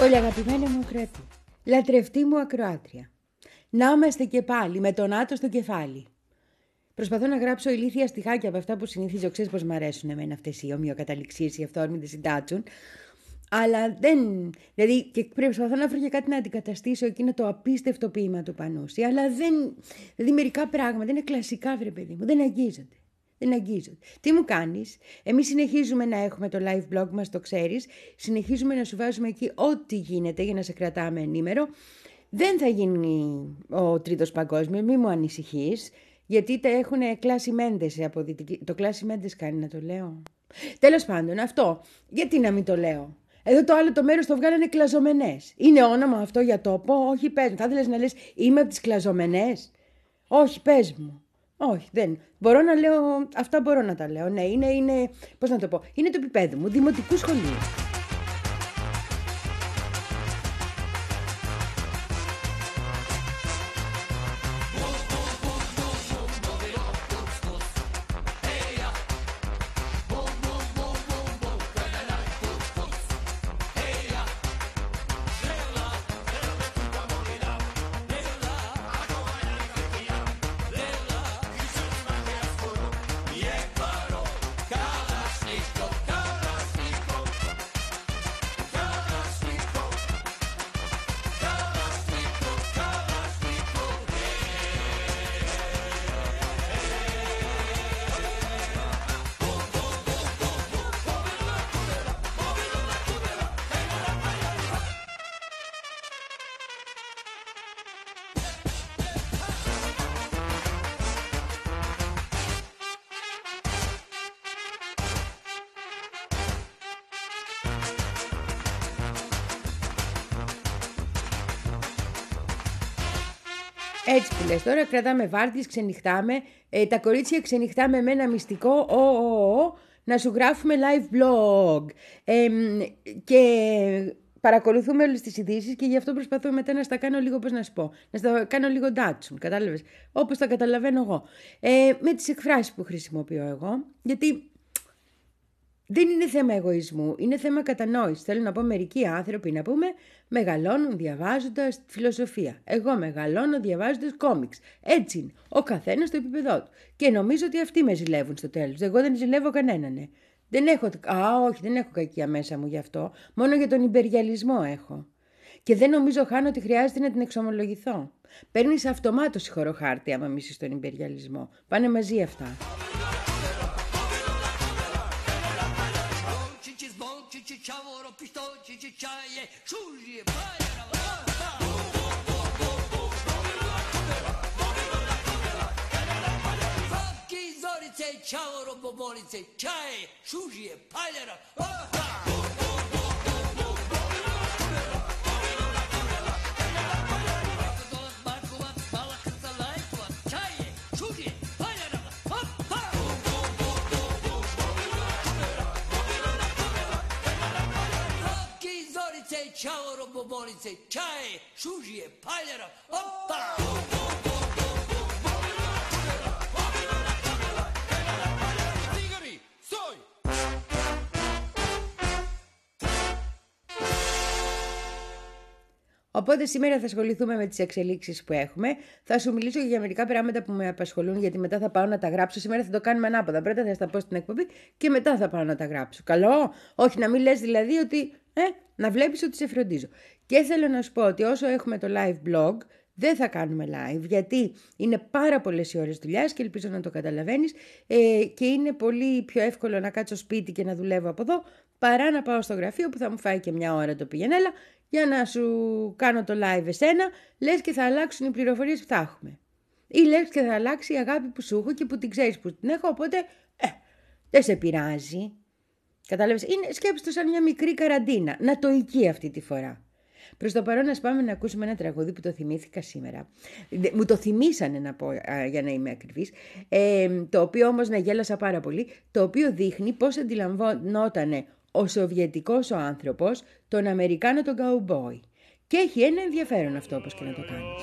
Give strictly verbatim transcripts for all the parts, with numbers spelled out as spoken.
Πολύ αγαπημένη μου Κρέτη, λατρευτή μου ακροάτρια. Να είμαστε και πάλι με τον Άτο στο κεφάλι. Προσπαθώ να γράψω ηλίθια στιχάκια από αυτά που συνηθίζω. Ξέρεις πως μ' αρέσουν εμένα αυτές οι ομοιοκαταληξίες, οι αυθόρμητες συντάτσουν. Αλλά δεν. Δηλαδή, και προσπαθώ να βρω και κάτι να αντικαταστήσω εκείνο το απίστευτο ποίημα του Πανούση. Αλλά δεν. Δηλαδή, μερικά πράγματα είναι κλασικά, βρε παιδί μου. Δεν αγγίζονται. Δεν αγγίζονται. Τι μου κάνεις? Εμείς συνεχίζουμε να έχουμε το live blog μας, το ξέρεις. Συνεχίζουμε να σου βάζουμε εκεί ό,τι γίνεται για να σε κρατάμε ενήμερο. Δεν θα γίνει ο τρίτος παγκόσμιος, μη μου ανησυχείς. Γιατί τα έχουν κλάσει μέντες από δυτική. Το κλάσει μέντες κάνει να το λέω. Τέλος πάντων, αυτό. Γιατί να μην το λέω? Εδώ το άλλο το μέρος το βγάλανε κλαζομενές. Είναι όνομα αυτό για τόπο? Όχι, πες μου. Θα ήθελες να λες είμαι από τις κλαζομενές? Όχι, πες μου. Όχι, δεν. Μπορώ να λέω. Αυτά μπορώ να τα λέω. Ναι, είναι. είναι πώς να το πω? Είναι το επίπεδο μου. Δημοτικού σχολείου. Έτσι που λες τώρα, κρατάμε βάρδιες, ξενυχτάμε, ε, τα κορίτσια ξενυχτάμε με ένα μυστικό ο, ο, ο, να σου γράφουμε live blog ε, και παρακολουθούμε όλες τις ειδήσεις και γι' αυτό προσπαθώ μετά να στα κάνω λίγο, πώς να σου πω, να στα κάνω λίγο ντάτσουν, κατάλαβες, όπως τα καταλαβαίνω εγώ, ε, με τις εκφράσεις που χρησιμοποιώ εγώ, γιατί δεν είναι θέμα εγωισμού, είναι θέμα κατανόησης. Θέλω να πω, μερικοί άνθρωποι να πούμε μεγαλώνουν διαβάζοντας φιλοσοφία. Εγώ μεγαλώνω διαβάζοντας κόμιξ. Έτσι είναι. Ο καθένας στο επίπεδό του. Και νομίζω ότι αυτοί με ζηλεύουν στο τέλος. Εγώ δεν ζηλεύω κανέναν. Ναι. Δεν έχω. Α, όχι, δεν έχω κακία μέσα μου γι' αυτό. Μόνο για τον υπεριαλισμό έχω. Και δεν νομίζω, Χάνο, ότι χρειάζεται να την εξομολογηθώ. Παίρνεις αυτομάτως συγχωροχάρτη άμα μισείς τον υπεριαλισμό. Πάνε μαζί αυτά. Ciavoro, pistocci, cicciaie, sciugli, Facchi, zorice, ciavoro, bobolice, ciaie, sciugli, palera, ciao robobolice, chai, sushi e palera, oppa! Zingari, soi! Οπότε σήμερα θα ασχοληθούμε με τις εξελίξεις που έχουμε. Θα σου μιλήσω για μερικά πράγματα που με απασχολούν, γιατί μετά θα πάω να τα γράψω. Σήμερα θα το κάνουμε ανάποδα. Πρώτα θα στα πω στην εκπομπή και μετά θα πάω να τα γράψω. Καλό? Όχι, να μην λες δηλαδή ότι. Ε, να βλέπεις ότι σε φροντίζω. Και θέλω να σου πω ότι όσο έχουμε το live blog, δεν θα κάνουμε live, γιατί είναι πάρα πολλές οι ώρες δουλειάς και ελπίζω να το καταλαβαίνεις, ε, και είναι πολύ πιο εύκολο να κάτσω σπίτι και να δουλεύω από εδώ, παρά να πάω στο γραφείο που θα μου φάει και μια ώρα το πηγενέλα, για να σου κάνω το live εσένα, λες και θα αλλάξουν οι πληροφορίες που θα έχουμε. Ή λες και θα αλλάξει η αγάπη που σου έχω και που την ξέρεις που την έχω, οπότε ε, δεν σε πειράζει. Κατάλαβες, είναι, σκέψου το σαν μια μικρή καραντίνα, νατοική αυτή τη φορά. Προς το παρόν, ας πάμε να ακούσουμε ένα τραγούδι που το θυμήθηκα σήμερα. Μου το θυμήσανε, να πω, για να είμαι ακριβής, ε, το οποίο όμως να γέλασα πάρα πολύ, το οποίο δείχνει πώς αντιλαμβανότανε ο Σοβιετικός ο άνθρωπος τον Αμερικάνο τον καουμπόι. Και έχει ένα ενδιαφέρον αυτό, όπως και να το κάνεις.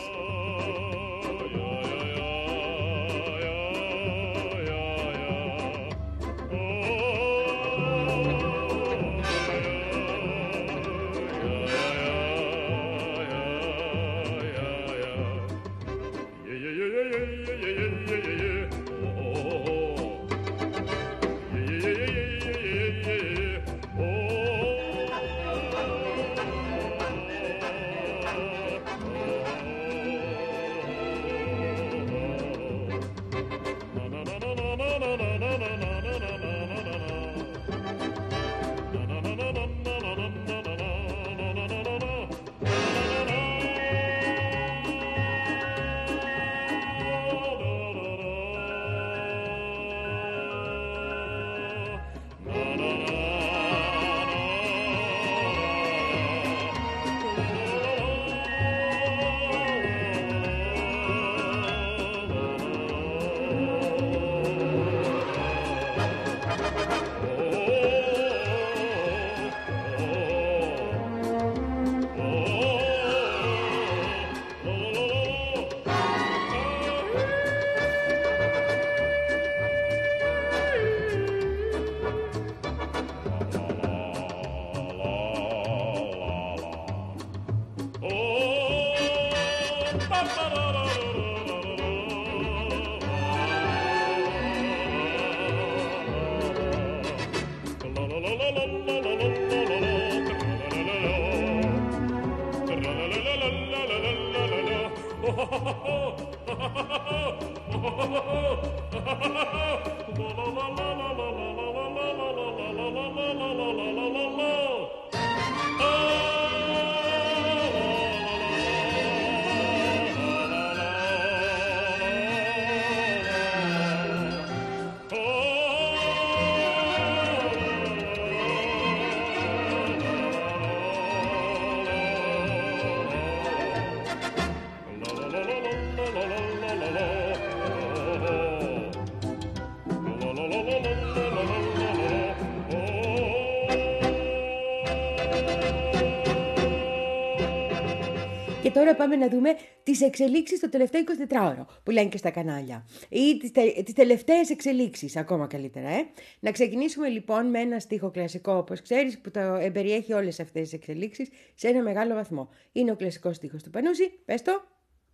Και τώρα πάμε να δούμε τις εξελίξεις το τελευταίο εικοσιτετράωρο που λένε και στα κανάλια. Ή τις, τε, τις τελευταίες εξελίξεις, ακόμα καλύτερα. Ε. Να ξεκινήσουμε λοιπόν με ένα στίχο κλασικό, όπως ξέρεις, που το εμπεριέχει όλες αυτές τις εξελίξεις σε ένα μεγάλο βαθμό. Είναι ο κλασικός στίχος του Πανούση. Πες το.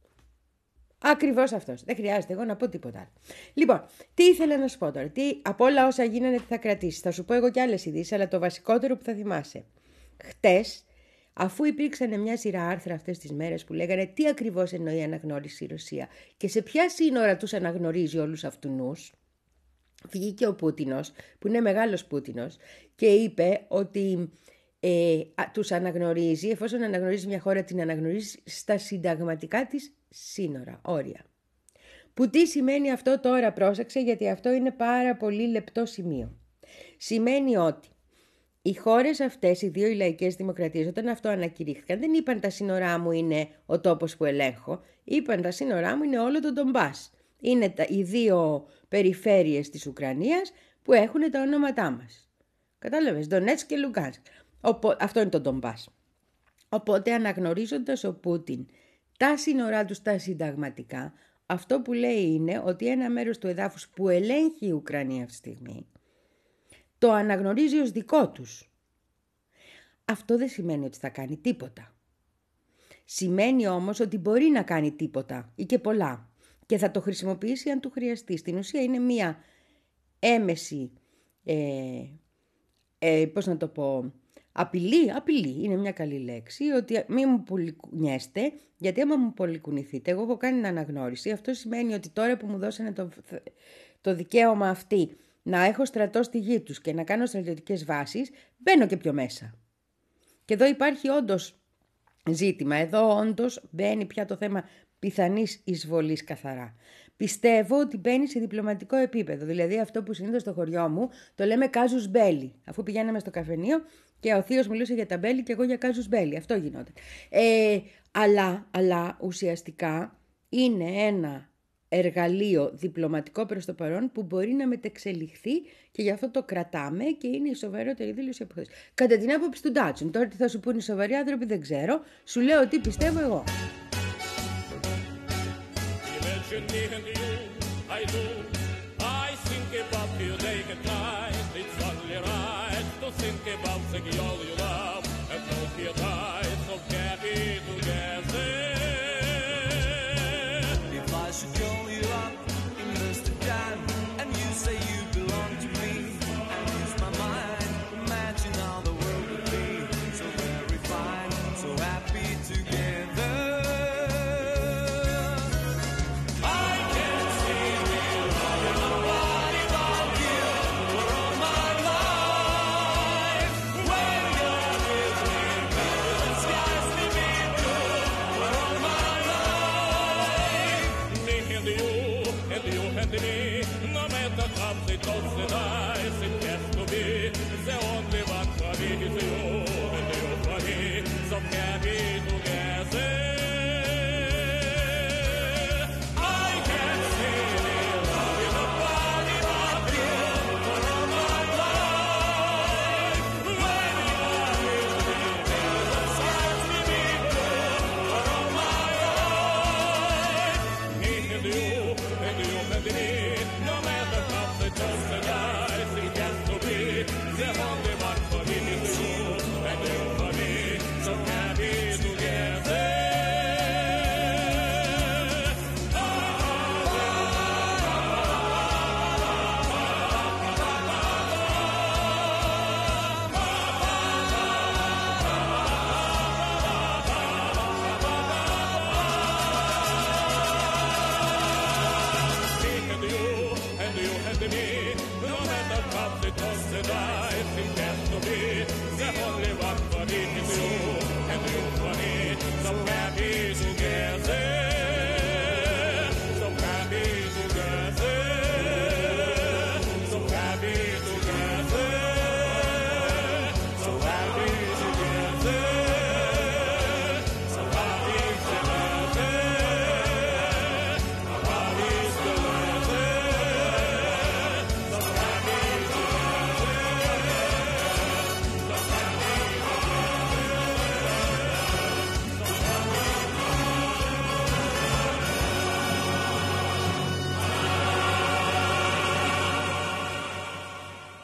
Ακριβώς αυτός. Δεν χρειάζεται εγώ να πω τίποτα άλλο. Λοιπόν, τι ήθελα να σου πω τώρα. Τι, από όλα όσα γίνανε τι θα κρατήσεις. Θα σου πω εγώ κι άλλες ειδήσεις, αλλά το βασικότερο που θα θυμάσαι. Χτες, αφού υπήρξαν μια σειρά άρθρα αυτές τις μέρες που λέγανε τι ακριβώς εννοεί αναγνώριση η Ρωσία και σε ποια σύνορα τους αναγνωρίζει όλους αυτούς, βγήκε ο Πούτινος, που είναι μεγάλος Πούτινος, και είπε ότι ε, α, τους αναγνωρίζει, εφόσον αναγνωρίζει μια χώρα, την αναγνωρίζει στα συνταγματικά της σύνορα, όρια. Που τι σημαίνει αυτό τώρα, πρόσεξε, γιατί αυτό είναι πάρα πολύ λεπτό σημείο. Σημαίνει ότι οι χώρες αυτές, οι δύο οι λαϊκές δημοκρατίες, όταν αυτό ανακηρύχθηκαν, δεν είπαν τα σύνορά μου είναι ο τόπος που ελέγχω, είπαν τα σύνορά μου είναι όλο το Ντομπάς. Είναι τα, οι δύο περιφέρειες της Ουκρανίας που έχουν τα ονόματά μας. Κατάλαβες, Ντονέτσκ και Λουγκάνσκ. Αυτό είναι το Ντομπάς. Οπότε αναγνωρίζοντας ο Πούτιν τα σύνορά του τα συνταγματικά, αυτό που λέει είναι ότι ένα μέρος του εδάφους που ελέγχει η Ουκρανία αυτή τη στιγμή, το αναγνωρίζει ως δικό τους. Αυτό δεν σημαίνει ότι θα κάνει τίποτα. Σημαίνει όμως ότι μπορεί να κάνει τίποτα ή και πολλά και θα το χρησιμοποιήσει αν του χρειαστεί. Στην ουσία είναι μία έμεση, ε, ε, πώς να το πω, απειλή, απειλή είναι μια καλή λέξη, ότι μην μου πολυκουνιέστε, γιατί άμα μου πολυκουνηθείτε, εγώ έχω κάνει την αναγνώριση, αυτό σημαίνει ότι τώρα που μου δώσανε το, το δικαίωμα αυτή, να έχω στρατό στη γη τους και να κάνω στρατιωτικές βάσεις, μπαίνω και πιο μέσα. Και εδώ υπάρχει όντως ζήτημα. Εδώ όντως μπαίνει πια το θέμα πιθανής εισβολής καθαρά. Πιστεύω ότι μπαίνει σε διπλωματικό επίπεδο. Δηλαδή αυτό που συνήθως στο χωριό μου το λέμε κάζους μπέλι. Αφού πηγαίναμε στο καφενείο και ο θείος μιλούσε για τα μπέλι και εγώ για κάζους μπέλι. Αυτό γινόταν. Ε, αλλά, αλλά ουσιαστικά είναι ένα εργαλείο διπλωματικό προς το παρόν που μπορεί να μετεξελιχθεί και γι' αυτό το κρατάμε και είναι η σοβαρότερη δήλωση από χθες. Κατά την άποψη του Ντάτσον, τώρα τι θα σου πούνε οι σοβαροί άνθρωποι δεν ξέρω, σου λέω τι πιστεύω εγώ.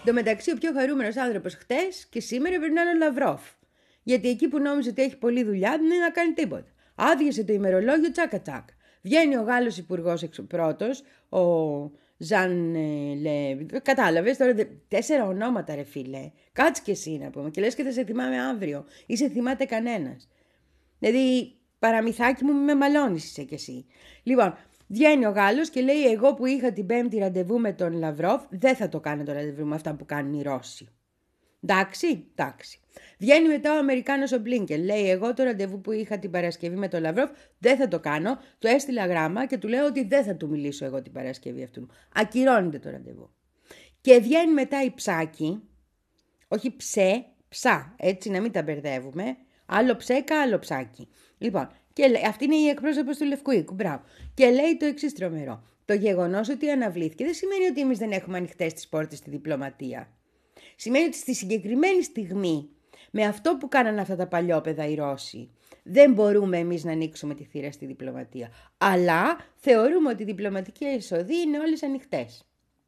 Εν τω μεταξύ, ο πιο χαρούμενος άνθρωπος χτες και σήμερα πρέπει να είναι ο Λαυρόφ. Γιατί εκεί που νόμιζε ότι έχει πολλή δουλειά δεν είναι να κάνει τίποτα. Άδειασε το ημερολόγιο τσάκα τσάκα. Βγαίνει ο Γάλλος υπουργός πρώτος, ο Ζαν ε, Λε. Κατάλαβες τώρα, τέσσερα ονόματα ρε φίλε. Κάτσε και εσύ να πούμε. Και λες και θα σε θυμάμαι αύριο. Ή σε θυμάται κανένας. Δηλαδή, παραμυθάκι μου, μη με μαλώνεις είσαι κι εσύ. Λοιπόν, βγαίνει ο Γάλλος και λέει: εγώ που είχα την Πέμπτη ραντεβού με τον Λαυρόφ, δεν θα το κάνω το ραντεβού με αυτά που κάνουν οι Ρώσοι. Εντάξει, εντάξει. Βγαίνει μετά ο Αμερικάνος ο Μπλίνκεν. Λέει: εγώ το ραντεβού που είχα την Παρασκευή με τον Λαυρόφ δεν θα το κάνω. Του έστειλα γράμμα και του λέω ότι δεν θα του μιλήσω εγώ την Παρασκευή αυτού. Ακυρώνεται το ραντεβού. Και βγαίνει μετά η Ψάκη, όχι ψε, ψά, έτσι να μην τα μπερδεύουμε. Άλλο ψέκα, άλλο ψάκι. Λοιπόν, και λέει, αυτή είναι η εκπρόσωπος του Λευκού Οίκου. Μπράβο. Και λέει το εξής τρομερό. Το γεγονός ότι αναβλήθηκε δεν σημαίνει ότι εμείς δεν έχουμε ανοιχτές τις πόρτες στη διπλωματία. Σημαίνει ότι στη συγκεκριμένη στιγμή, με αυτό που κάνανε αυτά τα παλιόπαιδα οι Ρώσοι, δεν μπορούμε εμείς να ανοίξουμε τη θύρα στη διπλωματία. Αλλά θεωρούμε ότι οι διπλωματικές εισοδοί είναι όλες ανοιχτές.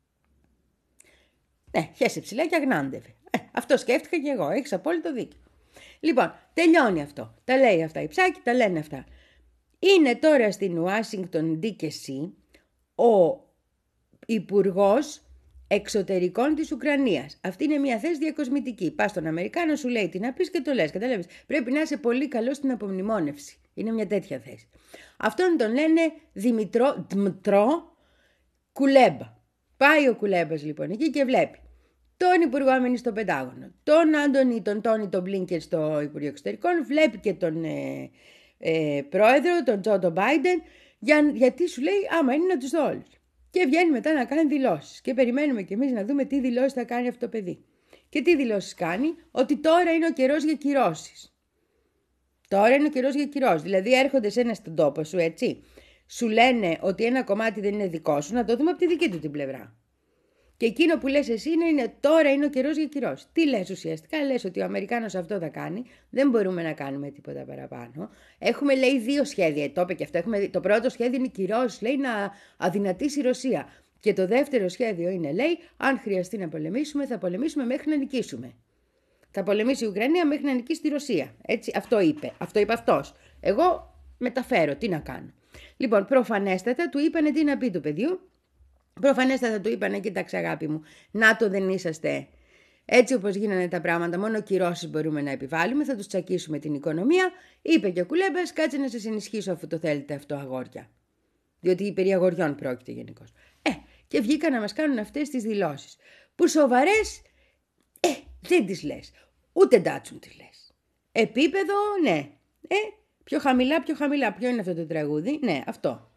Ναι, χέσε ψηλά και αγνάντευε. Ε, αυτό σκέφτηκα και εγώ. Έχεις απόλυτο δίκιο. Λοιπόν, τελειώνει αυτό. Τα λέει αυτά η Ψάκη, τα λένε αυτά. Είναι τώρα στην Ουάσιγκτον ντι και σι ο Υπουργός Εξωτερικών της Ουκρανίας. Αυτή είναι μια θέση διακοσμητική. Πας στον Αμερικάνο, σου λέει τι να πεις και το λες. Καταλάβεις. Πρέπει να είσαι πολύ καλός στην απομνημόνευση. Είναι μια τέτοια θέση. Αυτόν τον λένε Δημητρό, Δμητρό Κουλέμπα. Πάει ο Κουλέμπας λοιπόν εκεί και βλέπει τον Υπουργό Άμυνας στο Πεντάγωνο, τον Άντωνη, τον Τόνι, τον Μπλίνκεν στο Υπουργείο Εξωτερικών, βλέπει και τον ε, ε, πρόεδρο, τον Τζο Μπάιντεν, για, γιατί σου λέει άμα είναι να τους δω όλους. Και βγαίνει μετά να κάνει δηλώσεις. Και περιμένουμε κι εμείς να δούμε τι δηλώσεις θα κάνει αυτό το παιδί. Και τι δηλώσεις κάνει, ότι τώρα είναι ο καιρός για κυρώσεις. Τώρα είναι ο καιρός για κυρώσεις. Δηλαδή έρχονται σε ένα στον τόπο σου, έτσι. Σου λένε ότι ένα κομμάτι δεν είναι δικό σου, να το δούμε από τη δική του την πλευρά. Και εκείνο που λες εσύ είναι, είναι τώρα είναι ο καιρός για κυρώσεις. Τι λες ουσιαστικά, λες ότι ο Αμερικάνος αυτό θα κάνει, δεν μπορούμε να κάνουμε τίποτα παραπάνω. Έχουμε λέει δύο σχέδια, το είπε και αυτό. Έχουμε, το πρώτο σχέδιο είναι κυρώσεις, λέει να αδυνατήσει η Ρωσία. Και το δεύτερο σχέδιο είναι, λέει, αν χρειαστεί να πολεμήσουμε, θα πολεμήσουμε μέχρι να νικήσουμε. Θα πολεμήσει η Ουκρανία μέχρι να νικήσει τη Ρωσία. Έτσι, αυτό είπε. Αυτό είπε αυτός. Εγώ μεταφέρω, τι να κάνω. Λοιπόν, προφανέστατα του είπανε τι να πει του παιδιού. Προφανέστατα του είπανε, κοίταξε αγάπη μου, να το δεν είσαστε. Έτσι όπως γίνανε τα πράγματα, μόνο κυρώσεις μπορούμε να επιβάλλουμε, θα τους τσακίσουμε την οικονομία. Είπε και ο Κουλέμπας, κάτσε να σας ενισχύσω αφού το θέλετε αυτό αγόρια. Διότι περί αγοριών πρόκειται γενικώς. Ε, και βγήκαν να μας κάνουν αυτές τις δηλώσεις. Που σοβαρές, ε, δεν τις λες. Ούτε ντάτσουν τις λες. Επίπεδο, ναι. Ε, πιο χαμηλά, πιο χαμηλά. Ποιο είναι αυτό το τραγούδι? Ναι, αυτό.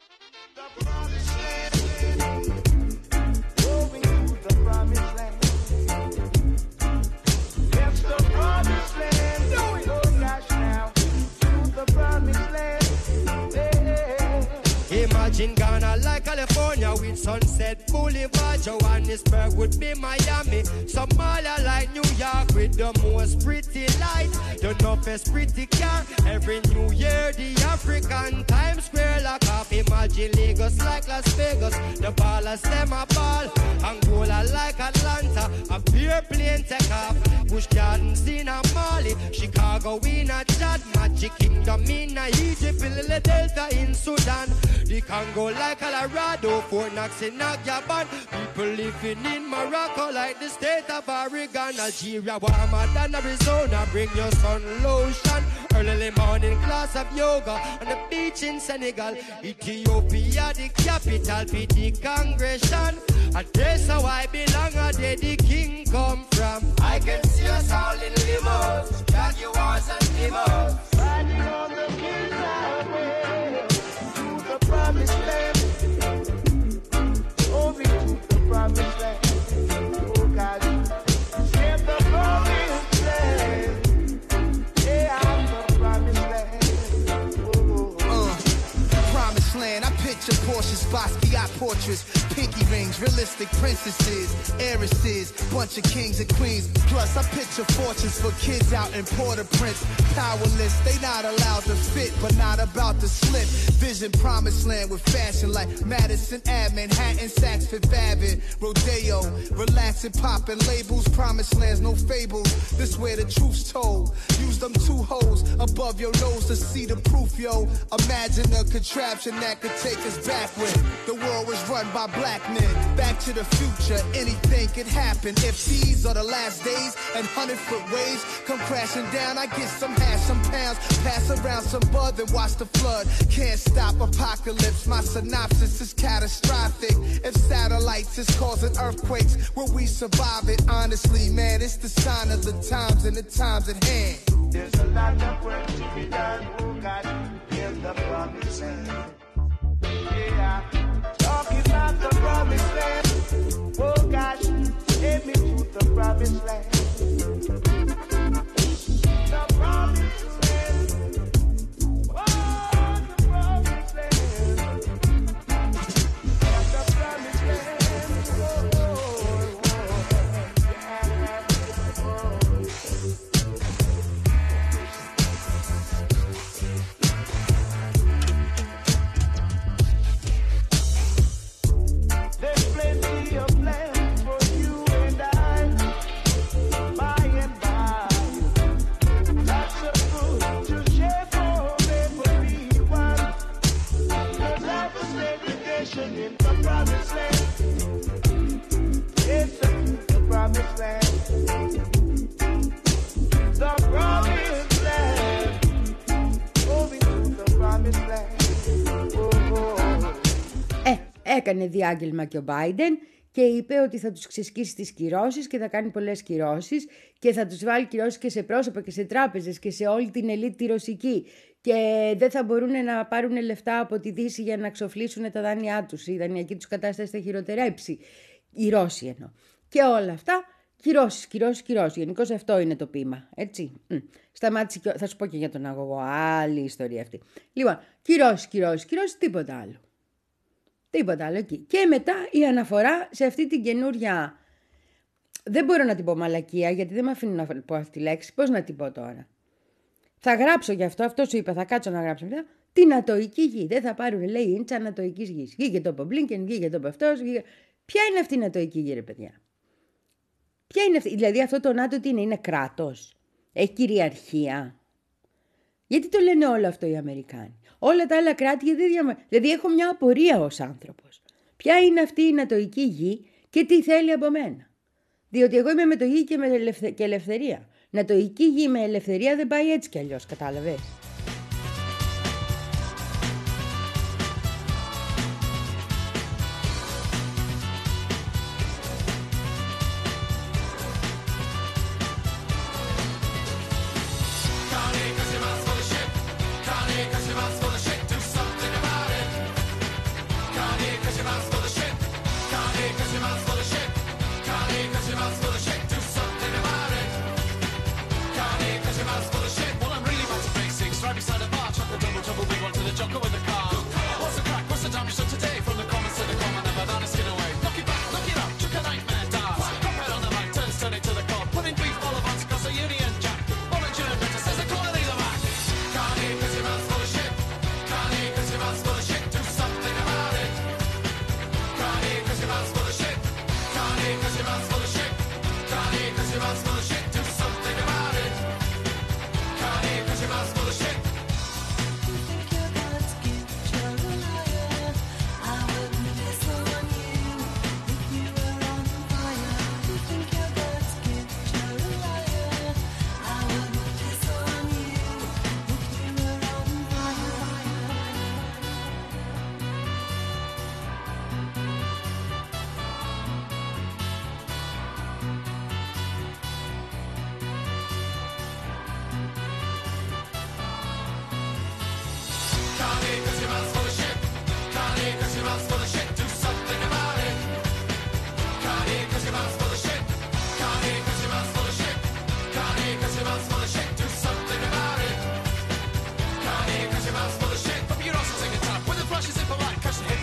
Imagine Ghana like California with Sunset Boulevard. Johannesburg would be Miami. Somalia like New York with the most pretty light. The toughest pretty car. Every New Year the African Times Square lock off. Imagine Lagos like Las Vegas. The ballers them a ball. Angola like Atlanta. A pure plane take off. Busch Gardens in a Mali. Chicago in a Chad. Magic Kingdom in a Egypt. Delta in Sudan. The Congo like Colorado, Fort Knox in Nagyaban. People living in Morocco like the state of Oregon. Algeria warmer than Arizona, bring your sun lotion. Early morning class of yoga on the beach in Senegal. Ethiopia the capital, for the congregation. And that's how I belong, and there the king come from. I can see us all in limos, Jaguars and limos. Riding on the king's highway. Promised land, over to the promised land. Oh God, share the promised land. Yeah, I'm the promised land. Oh, uh, promised land. I Picture Porsches, Basquiat portraits, pinky rings, realistic princesses, heiresses, bunch of kings and queens. Plus, I picture fortunes for kids out in Port-au-Prince. Powerless, they not allowed to fit, but not about to slip. Vision promised land with fashion like Madison Ave, Manhattan, Saks Fifth Avenue, Rodeo. Relaxing, popping labels, promised lands, no fables. This where the truth's told. Use them two holes above your nose to see the proof, yo. Imagine a contraption that could take us backward. The world was run by black men. Back to the future, anything could happen. If these are the last days and hundred-foot waves come crashing down, I get some hash, some pounds, pass around some bud and watch the flood. Can't stop apocalypse, my synopsis is catastrophic. If satellites is causing earthquakes, will we survive it? Honestly, man, it's the sign of the times and the times at hand. There's a lot of work to be done, oh God, in the promised land. Yeah, talking about the promised land. Oh God, take me to the promised land. The promised land. Oh, the promised land. The promised land. Oh, oh, there's plenty of land for you and I, by and by. Lots of food to share for everyone. The life of segregation in the promised land. It's the promised land. The promised land. Moving to the promised land. Oh, oh. Ε, έκανε διάγγελμα και ο Biden και είπε ότι θα τους ξεσκίσει τις κυρώσεις και θα κάνει πολλές κυρώσεις και θα τους βάλει κυρώσεις και σε πρόσωπα και σε τράπεζες και σε όλη την ελίτ τη ρωσική και δεν θα μπορούν να πάρουν λεφτά από τη Δύση για να ξοφλήσουν τα δάνειά τους. Η δανειακή τους κατάσταση θα χειροτερέψει. Οι Ρώσοι εννοώ. Και όλα αυτά, κυρώσεις, κυρώσεις, κυρώσεις. Γενικώς αυτό είναι το ποίημα, έτσι. Μ. Σταμάτησε, θα σου πω και για τον αγωγό, άλλη ιστορία αυτή. Λοιπόν, κυρώσεις, κυρώσεις, κυρώσεις, τίποτα άλλο. Τίποτα άλλο εκεί. Και μετά η αναφορά σε αυτή την καινούρια... Δεν μπορώ να την πω μαλακία, γιατί δεν με αφήνουν να πω αυτή τη λέξη. Πώς να την πω τώρα. Θα γράψω γι' αυτό, αυτό σου είπα, θα κάτσω να γράψω μετά. Την ατοική γη. Δεν θα πάρουν, λέει, ίντσα ανατοικής γης. Γη και το πω Μπλίνκεν, γη και το πω αυτός. Γη... Ποια είναι αυτή η ατοική γη, ρε παιδιά. Ποια είναι αυτή, δηλαδή αυτό το ΝΑΤΟ τι είναι, είναι κράτος. Έχει κυριαρχία. Γιατί το λένε όλο αυτό οι Αμερικάνοι. Όλα τα άλλα κράτη, γιατί διαμα... δηλαδή έχω μια απορία ως άνθρωπος. Ποια είναι αυτή η νατοική γη και τι θέλει από μένα. Διότι εγώ είμαι με το γη και με ελευθε... και ελευθερία. Νατοική γη με ελευθερία δεν πάει έτσι κι αλλιώς, κατάλαβες. Well, I'm really about to break six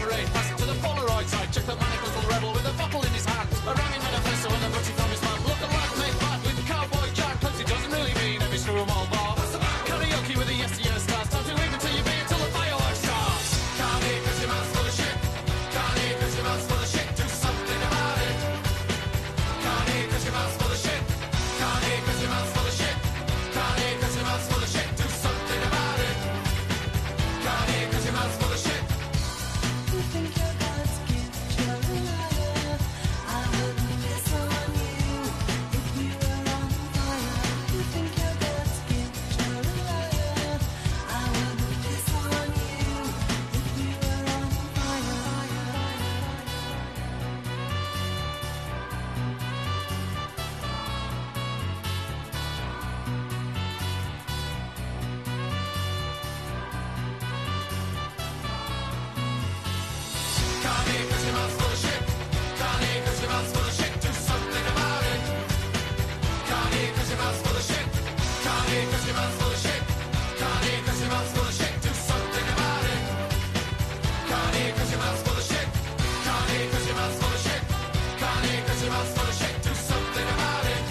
parade, pass it to the Polaroid side. Check the manifold rebel with a bottle in his hand. A rhyming manifesto and a butty from his man. Look at lad made bad with cowboy jack. Cause it doesn't really mean every screw 'em all bar. Karaoke with the yesteryear stars. Time to leave it till you beer till the fireworks starts. Can't eat cause your mouth's full of shit. Can't eat cause your mouth's full of shit. Do something about it. Can't eat cause your mouth's full of shit. Can't eat cause your mouth's full of shit. Can't eat cause your mouth's full of shit. Do something about it. Can't eat cause your mouth's full of shit. You think you're God's gift, you're a liar. I wouldn't miss on you if we were on fire. You think you're God's gift, you're a liar. I wouldn't miss on you if we were on fire. Can't eat cause your mouth's full of shit. Can't eat cause your mouth's full of shit. Do something about it. Can't eat cause your mouth's full of shit. Can't eat cause your mouth's full of shit. Can't eat cause your mouth's full of shit. Do something about it. Can't eat cause your mouth's full of shit. Can't eat cause your mouth's full of shit. Can't eat cause your mouth's full of shit. Do something about it.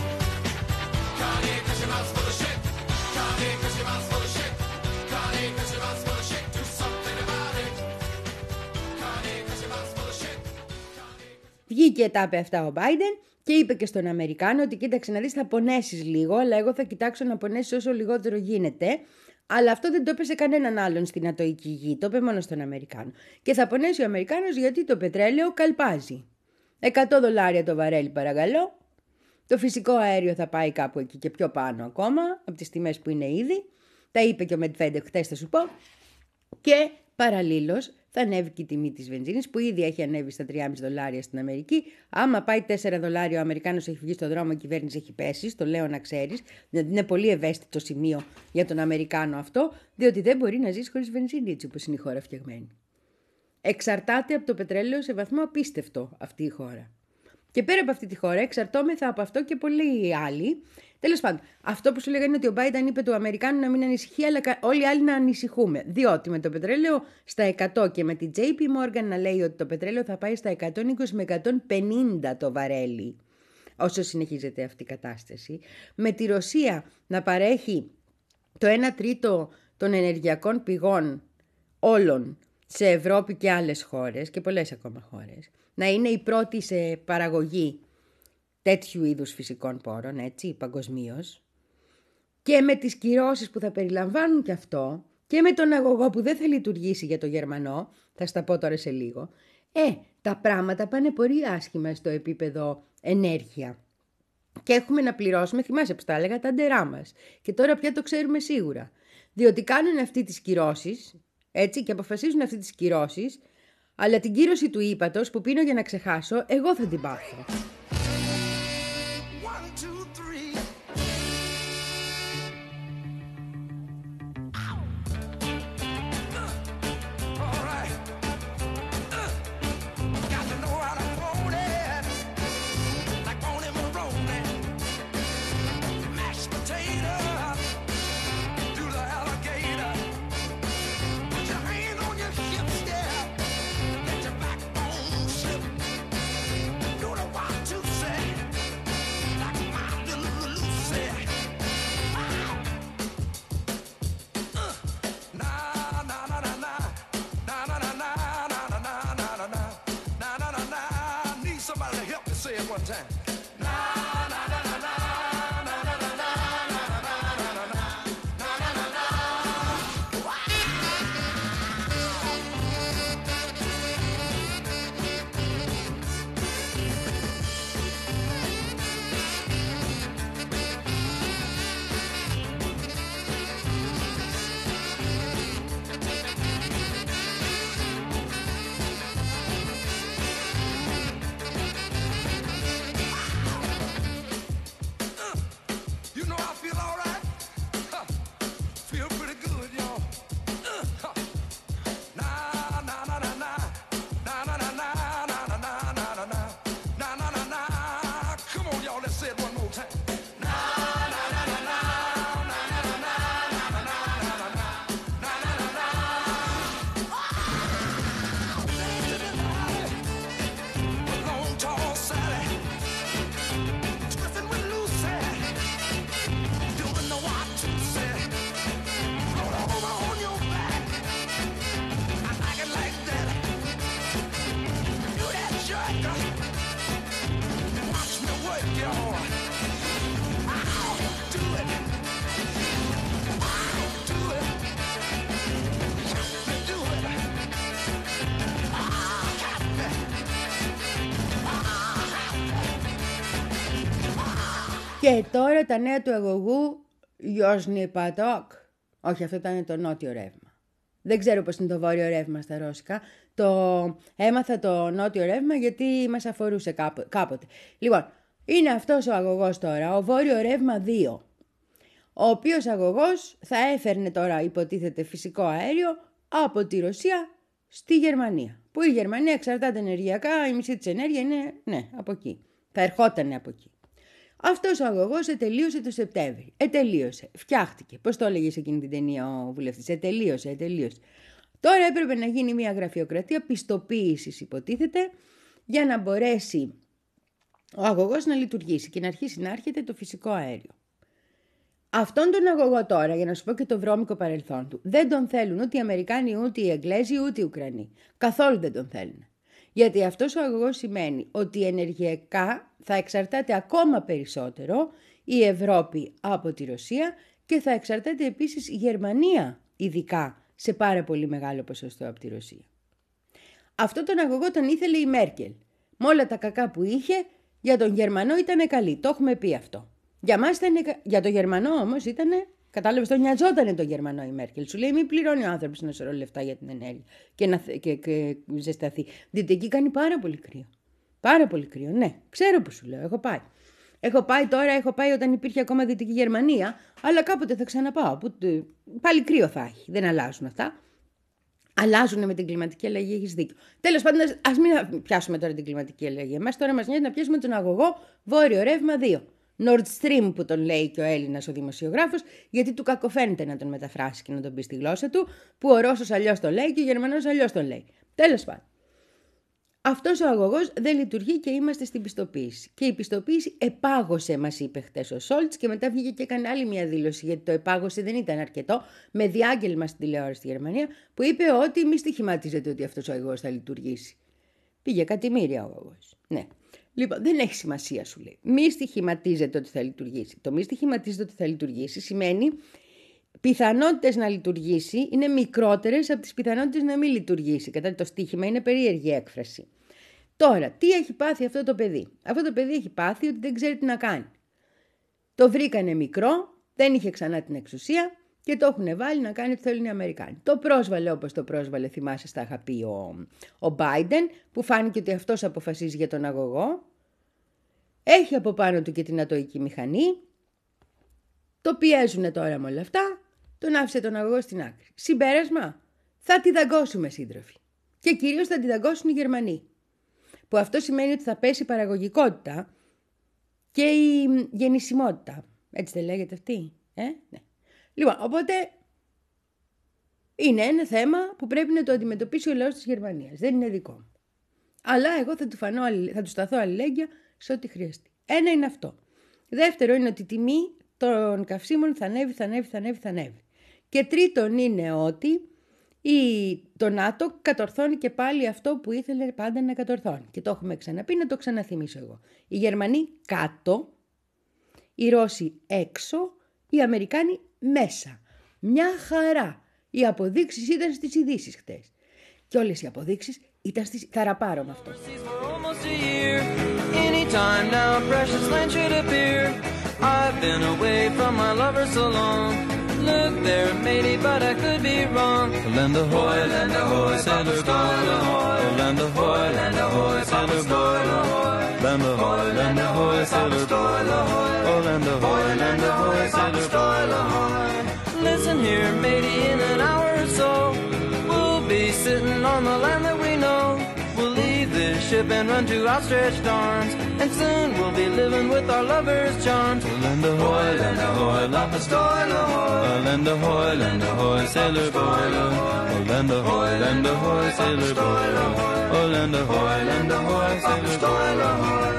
Can't eat cause your mouth's full of shit. Can't eat cause your mouth's full of shit. Can't eat cause your mouth's full of shit. Do something about it. Can't eat cause your mouth's full of shit. Βγήκε τα είπε αυτά ο Biden και είπε και στον Αμερικάνο ότι κοίταξε να δεις, θα πονέσεις λίγο, αλλά εγώ θα κοιτάξω να πονέσεις όσο λιγότερο γίνεται. Αλλά αυτό δεν το είπε σε κανέναν άλλον στην ατοική γη, το είπε μόνο στον Αμερικάνο. Και θα πονέσει ο Αμερικάνος γιατί το πετρέλαιο καλπάζει. εκατό δολάρια το βαρέλι παρακαλώ. Το φυσικό αέριο θα πάει κάπου εκεί και πιο πάνω ακόμα, από τις τιμές που είναι ήδη. Τα είπε και ο Μετβέντεφ χτες, θα σου πω. Και παραλλήλως θα ανέβει και η τιμή της βενζίνης που ήδη έχει ανέβει στα τρία κόμμα πέντε δολάρια στην Αμερική. Άμα πάει τέσσερα δολάρια, ο Αμερικάνος έχει βγει στον δρόμο, η κυβέρνηση έχει πέσει. Το λέω να ξέρεις. Δηλαδή είναι πολύ ευαίσθητο σημείο για τον Αμερικάνο αυτό, διότι δεν μπορεί να ζήσει χωρίς βενζίνη έτσι όπως είναι η χώρα φτιαγμένη. Εξαρτάται από το πετρέλαιο σε βαθμό απίστευτο αυτή η χώρα. Και πέρα από αυτή τη χώρα εξαρτώμεθα από αυτό και πολλοί άλλοι. Τέλος πάντων, αυτό που σου λέγανε είναι ότι ο Biden είπε του Αμερικάνου να μην ανησυχεί, αλλά όλοι οι άλλοι να ανησυχούμε. Διότι με το πετρέλαιο στα εκατό και με την τζέι πι Morgan να λέει ότι το πετρέλαιο θα πάει στα εκατόν είκοσι με εκατόν πενήντα το βαρέλι, όσο συνεχίζεται αυτή η κατάσταση. Με τη Ρωσία να παρέχει το ένα τρίτο των ενεργειακών πηγών όλων σε Ευρώπη και άλλες χώρες και πολλές ακόμα χώρες. Να είναι η πρώτη σε παραγωγή τέτοιου είδους φυσικών πόρων, έτσι, παγκοσμίως. Και με τις κυρώσεις που θα περιλαμβάνουν και αυτό, και με τον αγωγό που δεν θα λειτουργήσει για το Γερμανό, θα στα πω τώρα σε λίγο, ε, τα πράγματα πάνε πολύ άσχημα στο επίπεδο ενέργεια. Και έχουμε να πληρώσουμε, θυμάσαι που τα έλεγα, τα ντερά μας. Και τώρα πια το ξέρουμε σίγουρα. Διότι κάνουν αυτή τις κυρώσεις, έτσι, και αποφασίζουν αυτή τις κυρώσεις, αλλά την κύρωση του ύπατος που πίνω για να ξεχάσω, εγώ θα την πάθω. Και τώρα τα νέα του αγωγού Γιώσνη Πατόκ. Όχι, αυτό ήταν το νότιο ρεύμα. Δεν ξέρω πώς είναι το βόρειο ρεύμα στα ρώσικα. Το έμαθα το νότιο ρεύμα γιατί μας αφορούσε κάποτε. Λοιπόν, είναι αυτός ο αγωγός τώρα, ο βόρειο ρεύμα δύο. Ο οποίος αγωγός θα έφερνε τώρα, υποτίθεται, φυσικό αέριο από τη Ρωσία στη Γερμανία. Που η Γερμανία εξαρτάται ενεργειακά, η μισή της ενέργεια είναι, ναι, από εκεί. Θα ερχόταν από εκεί. Αυτός ο αγωγός ετελείωσε το Σεπτέμβρη. Ετελείωσε. Φτιάχτηκε. Πώς το έλεγε σε εκείνη την ταινία ο βουλευτής. Ετελείωσε, ετελείωσε. Τώρα έπρεπε να γίνει μια γραφειοκρατία πιστοποίησης, υποτίθεται, για να μπορέσει ο αγωγός να λειτουργήσει και να αρχίσει να έρχεται το φυσικό αέριο. Αυτόν τον αγωγό τώρα, για να σου πω και το βρώμικο παρελθόν του, δεν τον θέλουν ούτε οι Αμερικάνοι, ούτε οι Εγγλέζοι, ούτε οι Ουκρανοί. Καθόλου δεν τον θέλουν. Γιατί αυτός ο αγωγός σημαίνει ότι ενεργειακά θα εξαρτάται ακόμα περισσότερο η Ευρώπη από τη Ρωσία και θα εξαρτάται επίσης η Γερμανία, ειδικά σε πάρα πολύ μεγάλο ποσοστό από τη Ρωσία. Αυτό τον αγωγό τον ήθελε η Μέρκελ. Με όλα τα κακά που είχε, για τον Γερμανό ήταν καλή. Το έχουμε πει αυτό. Για μας ήταν, για τον Γερμανό όμως ήταν, κατάλαβες, τον νοιαζότανε τον Γερμανό η Μέρκελ. Σου λέει: μην πληρώνει ο άνθρωπος ένα σωρό λεφτά για την ενέργεια και να και, και, ζεσταθεί. Διότι εκεί κάνει πάρα πολύ κρύο. Πάρα πολύ κρύο, ναι. Ξέρω που σου λέω, έχω πάει. Έχω πάει τώρα, έχω πάει όταν υπήρχε ακόμα Δυτική Γερμανία, αλλά κάποτε θα ξαναπάω. Που, πάλι κρύο θα έχει. Δεν αλλάζουν αυτά. Αλλάζουν με την κλιματική αλλαγή, έχεις δίκιο. Τέλος πάντων, ας μην πιάσουμε τώρα την κλιματική αλλαγή. Εμάς τώρα μας νοιάζει να πιάσουμε τον αγωγό Βόρειο Ρεύμα δύο. Nord Stream που τον λέει και ο Έλληνας ο δημοσιογράφος, γιατί του κακοφαίνεται να τον μεταφράσει και να τον πει στη γλώσσα του, που ο Ρώσος αλλιώς τον λέει και ο Γερμανός αλλιώς τον λέει. Τέλος πάντων. Αυτός ο αγωγός δεν λειτουργεί και είμαστε στην πιστοποίηση. Και η πιστοποίηση επάγωσε, μας είπε χτες ο Σόλτς, και μετά βγήκε και έκανε άλλη μια δήλωση, γιατί το επάγωσε δεν ήταν αρκετό, με διάγγελμα στην τηλεόραση στη Γερμανία, που είπε ότι μη στοιχηματίζετε ότι αυτός ο αγωγός θα λειτουργήσει. Πήγε εκατομμύρια ο αγωγός. Ναι. Λοιπόν, δεν έχει σημασία, σου λέει. Μη στοιχηματίζετε ότι θα λειτουργήσει. Το μη στοιχηματίζετε ότι θα λειτουργήσει σημαίνει πιθανότητες να λειτουργήσει είναι μικρότερες από τις πιθανότητες να μην λειτουργήσει. Κατά το στοίχημα είναι περίεργη έκφραση. Τώρα, τι έχει πάθει αυτό το παιδί? Αυτό το παιδί έχει πάθει ότι δεν ξέρει τι να κάνει. Το βρήκανε μικρό, δεν είχε ξανά την εξουσία και το έχουν βάλει να κάνει ό,τι θέλουν οι Αμερικάνοι. Το πρόσβαλε όπως το πρόσβαλε, θυμάσαι, στα είχα πει ο, ο Biden, που φάνηκε ότι αυτός αποφασίζει για τον αγωγό. Έχει από πάνω του και την ατοική μηχανή. Το πιέζουν τώρα με όλα αυτά. Τον άφησε τον αγωγό στην άκρη. Συμπέρασμα, θα τη δαγκώσουμε, σύντροφοι. Και κυρίως θα τη δαγκώσουν οι Γερμανοί. Που αυτό σημαίνει ότι θα πέσει η παραγωγικότητα και η γεννησιμότητα. Έτσι δεν λέγεται αυτή, ε? Ναι. Λοιπόν, οπότε είναι ένα θέμα που πρέπει να το αντιμετωπίσει ο λαός της Γερμανίας. Δεν είναι δικό μου. Αλλά εγώ θα του, φανώ, θα του σταθώ αλληλέγγυα σε ό,τι χρειαστεί. Ένα είναι αυτό. Δεύτερο είναι ότι η τιμή των καυσίμων θα ανέβει, θα ανέβει, θα ανέβει, θα ανέβει. Και τρίτον είναι ότι η, το ΝΑΤΟ κατορθώνει και πάλι αυτό που ήθελε πάντα να κατορθώνει. Και το έχουμε ξαναπεί, να το ξαναθυμίσω εγώ. Οι Γερμανοί κάτω, οι Ρώσοι έξω, οι Αμερικάνοι μέσα. Μια χαρά. Οι αποδείξεις ήταν στις ειδήσεις χτες. Και όλες οι αποδείξεις ήταν στις... Θα ραπάρω με αυτό. I've been away from my lover so long. Look there, matey, but I could be wrong. Land ahoy, land ahoy, sailor boy. Land ahoy, land ahoy, sailor boy. Land ahoy, land ahoy, sailor boy. Oh, land ahoy, land ahoy, sailor boy. Listen here, matey, in an hour or so, we'll be sitting on the land that we know. We'll leave this ship and run to outstretched arms, and soon we'll be living with our lovers' charms. Land ahoy, land ahoy, land ahoy, land ahoy, land ahoy, sailor boy. Oh, land ahoy, land ahoy, sailor boy. Oh, land ahoy, land ahoy, sailor boy.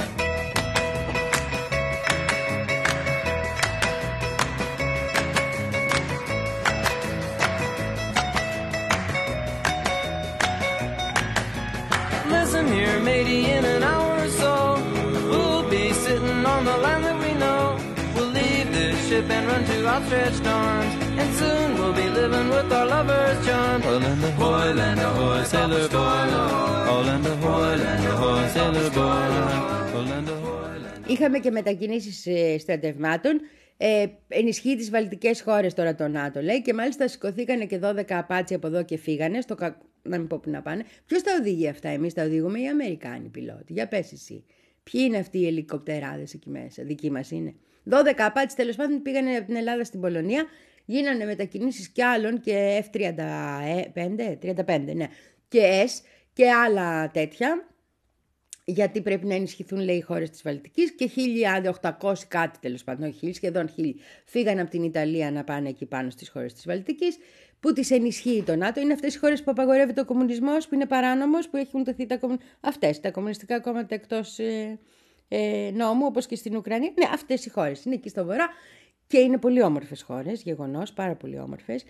Listen here, matey, in an hour or so, we'll be sitting on the land that we know. We'll leave this ship and run to outstretched arms, and soon we'll be living with our lovers' charms. Oh, land ahoy, land ahoy, sailor boy. Oh, land ahoy, land ahoy, sailor boy. Oh, land ahoy. Είχαμε και μετακινήσεις ε, στρατευμάτων. Ε, ενισχύει τις βαλτικές χώρες τώρα το ΝΑΤΟ, λέει, και μάλιστα σηκωθήκανε και δώδεκα απάτσι από εδώ και φύγανε. Στο κα... Να μην πω που να πάνε. Ποιος τα οδηγεί αυτά, εμείς τα οδηγούμε, οι Αμερικάνοι πιλότοι. Για πες εσύ. Ποιοι είναι αυτοί οι ελικοπτεράδες εκεί μέσα, δικοί μας είναι. δώδεκα απάτσι τέλος πάντων πήγανε από την Ελλάδα στην Πολωνία. Γίνανε μετακινήσεις κι άλλων και εφ τριάντα πέντε, τριάντα πέντε, ναι, και S και άλλα τέτοια. Γιατί πρέπει να ενισχυθούν, λέει, οι χώρες της Βαλτικής, και χίλια οκτακόσια κάτι τέλος πάντων, όχι χίλια, σχεδόν χίλια, φύγαν από την Ιταλία να πάνε εκεί πάνω στις χώρες της Βαλτικής, που τις ενισχύει το ΝΑΤΟ. Είναι αυτές οι χώρες που απαγορεύεται ο κομμουνισμός, που είναι παράνομος, που έχουν τεθεί τα, κομμου... αυτές, τα κομμουνιστικά κόμματα εκτός ε, ε, νόμου, όπως και στην Ουκρανία. Ναι, αυτές οι χώρες είναι εκεί στο βορρά και είναι πολύ όμορφες χώρες, γεγονός, πάρα πολύ όμορφες.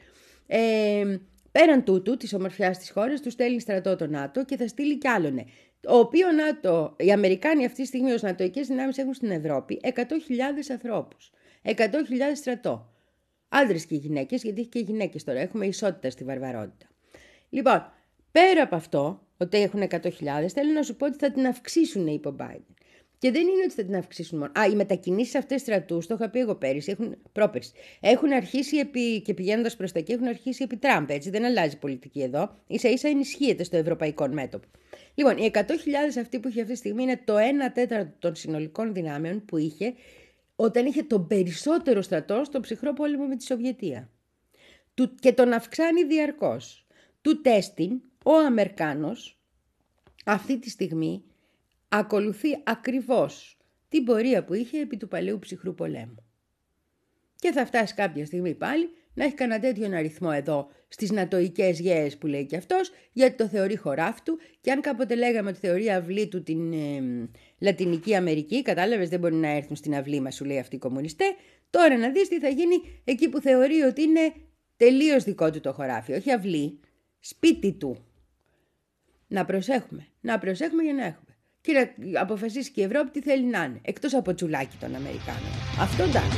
Ε, πέραν τούτου, της ομορφιάς της χώρας, του στέλνει στρατό το ΝΑΤΟ και θα στείλει κι άλλον. Ναι. Ο οποίο ΝΑΤΟ, οι Αμερικάνοι αυτή τη στιγμή ως νατοικές δυνάμεις έχουν στην Ευρώπη εκατό χιλιάδες ανθρώπους, εκατό χιλιάδες στρατό. Άντρες και γυναίκες, γιατί έχει και γυναίκες τώρα, έχουμε ισότητα στη βαρβαρότητα. Λοιπόν, πέρα από αυτό, ότι έχουν εκατό χιλιάδες, θέλω να σου πω ότι θα την αυξήσουν, είπε ο Biden. Και δεν είναι ότι θα την αυξήσουν μόνο. Α, οι μετακινήσεις αυτές στρατούς, το είχα πει εγώ πέρυσι, έχουν, πρόπερσι, έχουν αρχίσει επί, και πηγαίνοντας προς τα εκεί, έχουν αρχίσει επί Τραμπ. Έτσι, δεν αλλάζει η πολιτική εδώ. Ίσα ίσα ενισχύεται στο ευρωπαϊκό μέτωπο. Λοιπόν, οι εκατό χιλιάδες αυτοί που είχε αυτή τη στιγμή είναι το ένα τέταρτο των συνολικών δυνάμεων που είχε όταν είχε τον περισσότερο στρατό στον ψυχρό πόλεμο με τη Σοβιετία. Του, και τον αυξάνει διαρκώς. Του τέστην, ο Αμερικάνος αυτή τη στιγμή ακολουθεί ακριβώς την πορεία που είχε επί του παλαιού ψυχρού πολέμου. Και θα φτάσει κάποια στιγμή πάλι να έχει κανένα τέτοιον αριθμό εδώ στις νατοικές γέες που λέει και αυτός, γιατί το θεωρεί χωράφι του, και αν κάποτε λέγαμε ότι θεωρεί αυλή του την ε, Λατινική Αμερική, κατάλαβες, δεν μπορεί να έρθουν στην αυλή μας, σου λέει αυτοί οι κομμουνιστέ, τώρα να δεις τι θα γίνει εκεί που θεωρεί ότι είναι τελείως δικό του το χωράφι, όχι αυλή, σπίτι του. Να προσέχουμε, να προσέχουμε για να έχουμε. Και να αποφασίσει και η Ευρώπη τι θέλει να είναι, εκτός από τσουλάκι των Αμερικάνων. Αυτό εντάξει.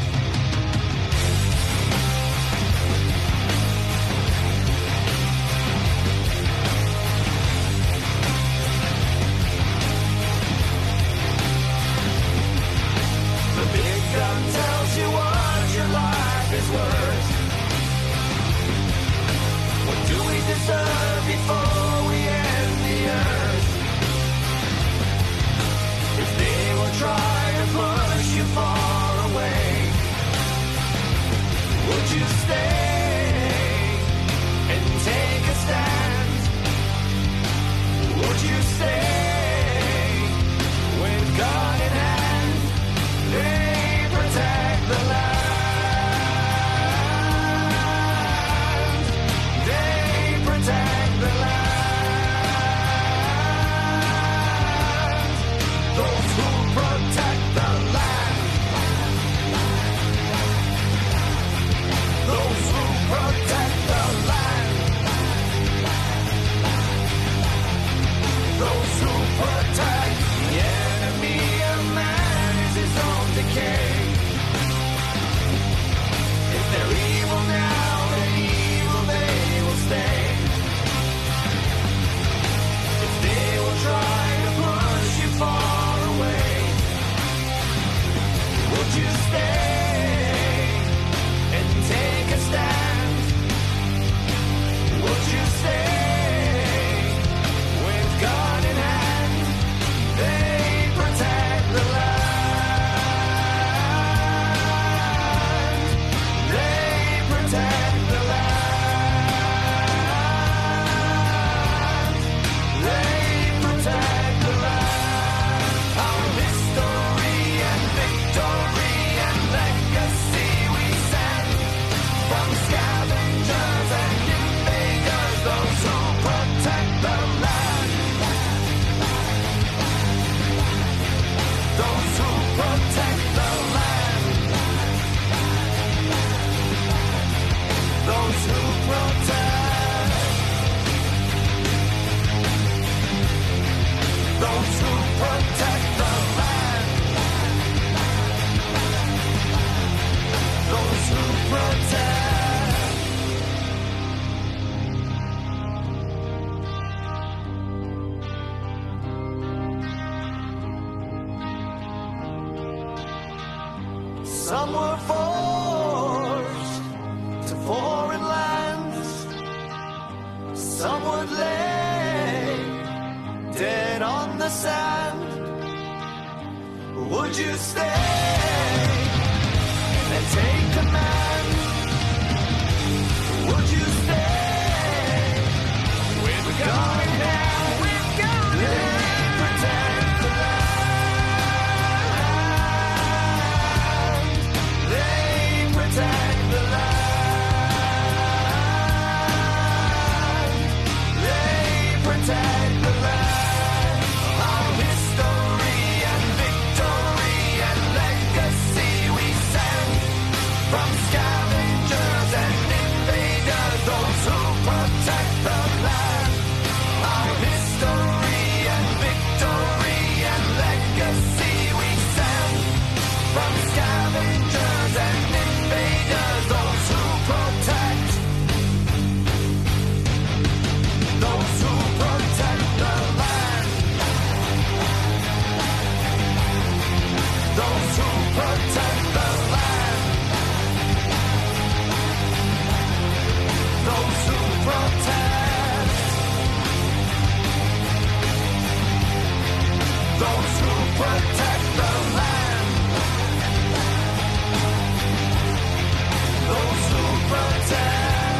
Some were forced to foreign lands. Some would lay dead on the sand. Would you stay and take command? Would you stay with gun in hand? With gun in hand, protect the land. They protect the land. They protect the land. Our history and victory and legacy we send from scavengers and invaders, those who protect the land. Our history and victory and legacy we send from scavengers and invaders, those who protect, those who protect the land, those who protect the land, those who protect, those who protect the land, those who protect.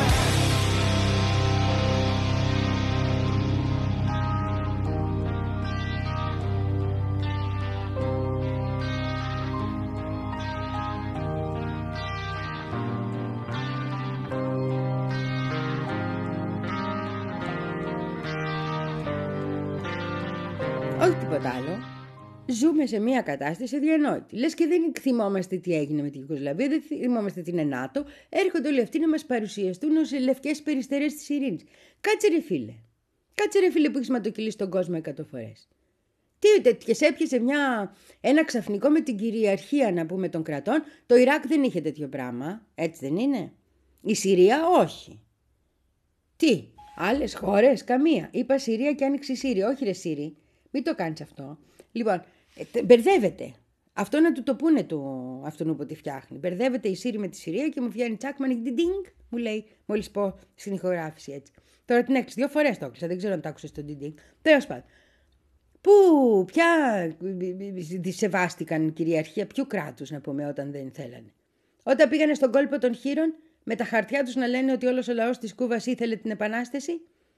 Όχι τίποτα άλλο. Ζούμε σε μια κατάσταση αδιανόητη. Λες και δεν θυμόμαστε τι έγινε με την Ιουγκοσλαβία, δεν θυμόμαστε την ΕΝΑΤΟ. Έρχονται όλοι αυτοί να μας παρουσιαστούν ως λευκές περιστερές της ειρήνης. Κάτσε ρε φίλε. Κάτσε ρε φίλε που έχεις ματοκυλήσει τον κόσμο εκατό φορές. Τι τέτοιες έπιασε μια, ένα ξαφνικό με την κυριαρχία να πούμε των κρατών. Το Ιράκ δεν είχε τέτοιο πράγμα. Έτσι δεν είναι? Η Συρία όχι. Τι, άλλες χώρες? Καμία. Είπα Συρία και άνοιξε η Σύρια. Όχι ρε Σύρι. Μην το κάνεις αυτό. Λοιπόν, ε, μπερδεύεται. Αυτό να του το πούνε του αυτού που τη φτιάχνει. Μπερδεύεται η Σύρη με τη Συρία και μου βγαίνει τσάκμαν ντιντινγκ, μου λέει, μόλις πω στην ηχογράφηση έτσι. Τώρα την έκλεισε, δύο φορές το έκλεισα, δεν ξέρω αν το άκουσες το ντιντινγκ. Τέλος πάντων. Πού, ποια σεβάστηκαν κυριαρχία, ποιου κράτους να πούμε όταν δεν θέλανε? Όταν πήγανε στον κόλπο των χείρων με τα χαρτιά τους να λένε ότι όλος ο λαός της Κούβας ήθελε την Επανάσταση.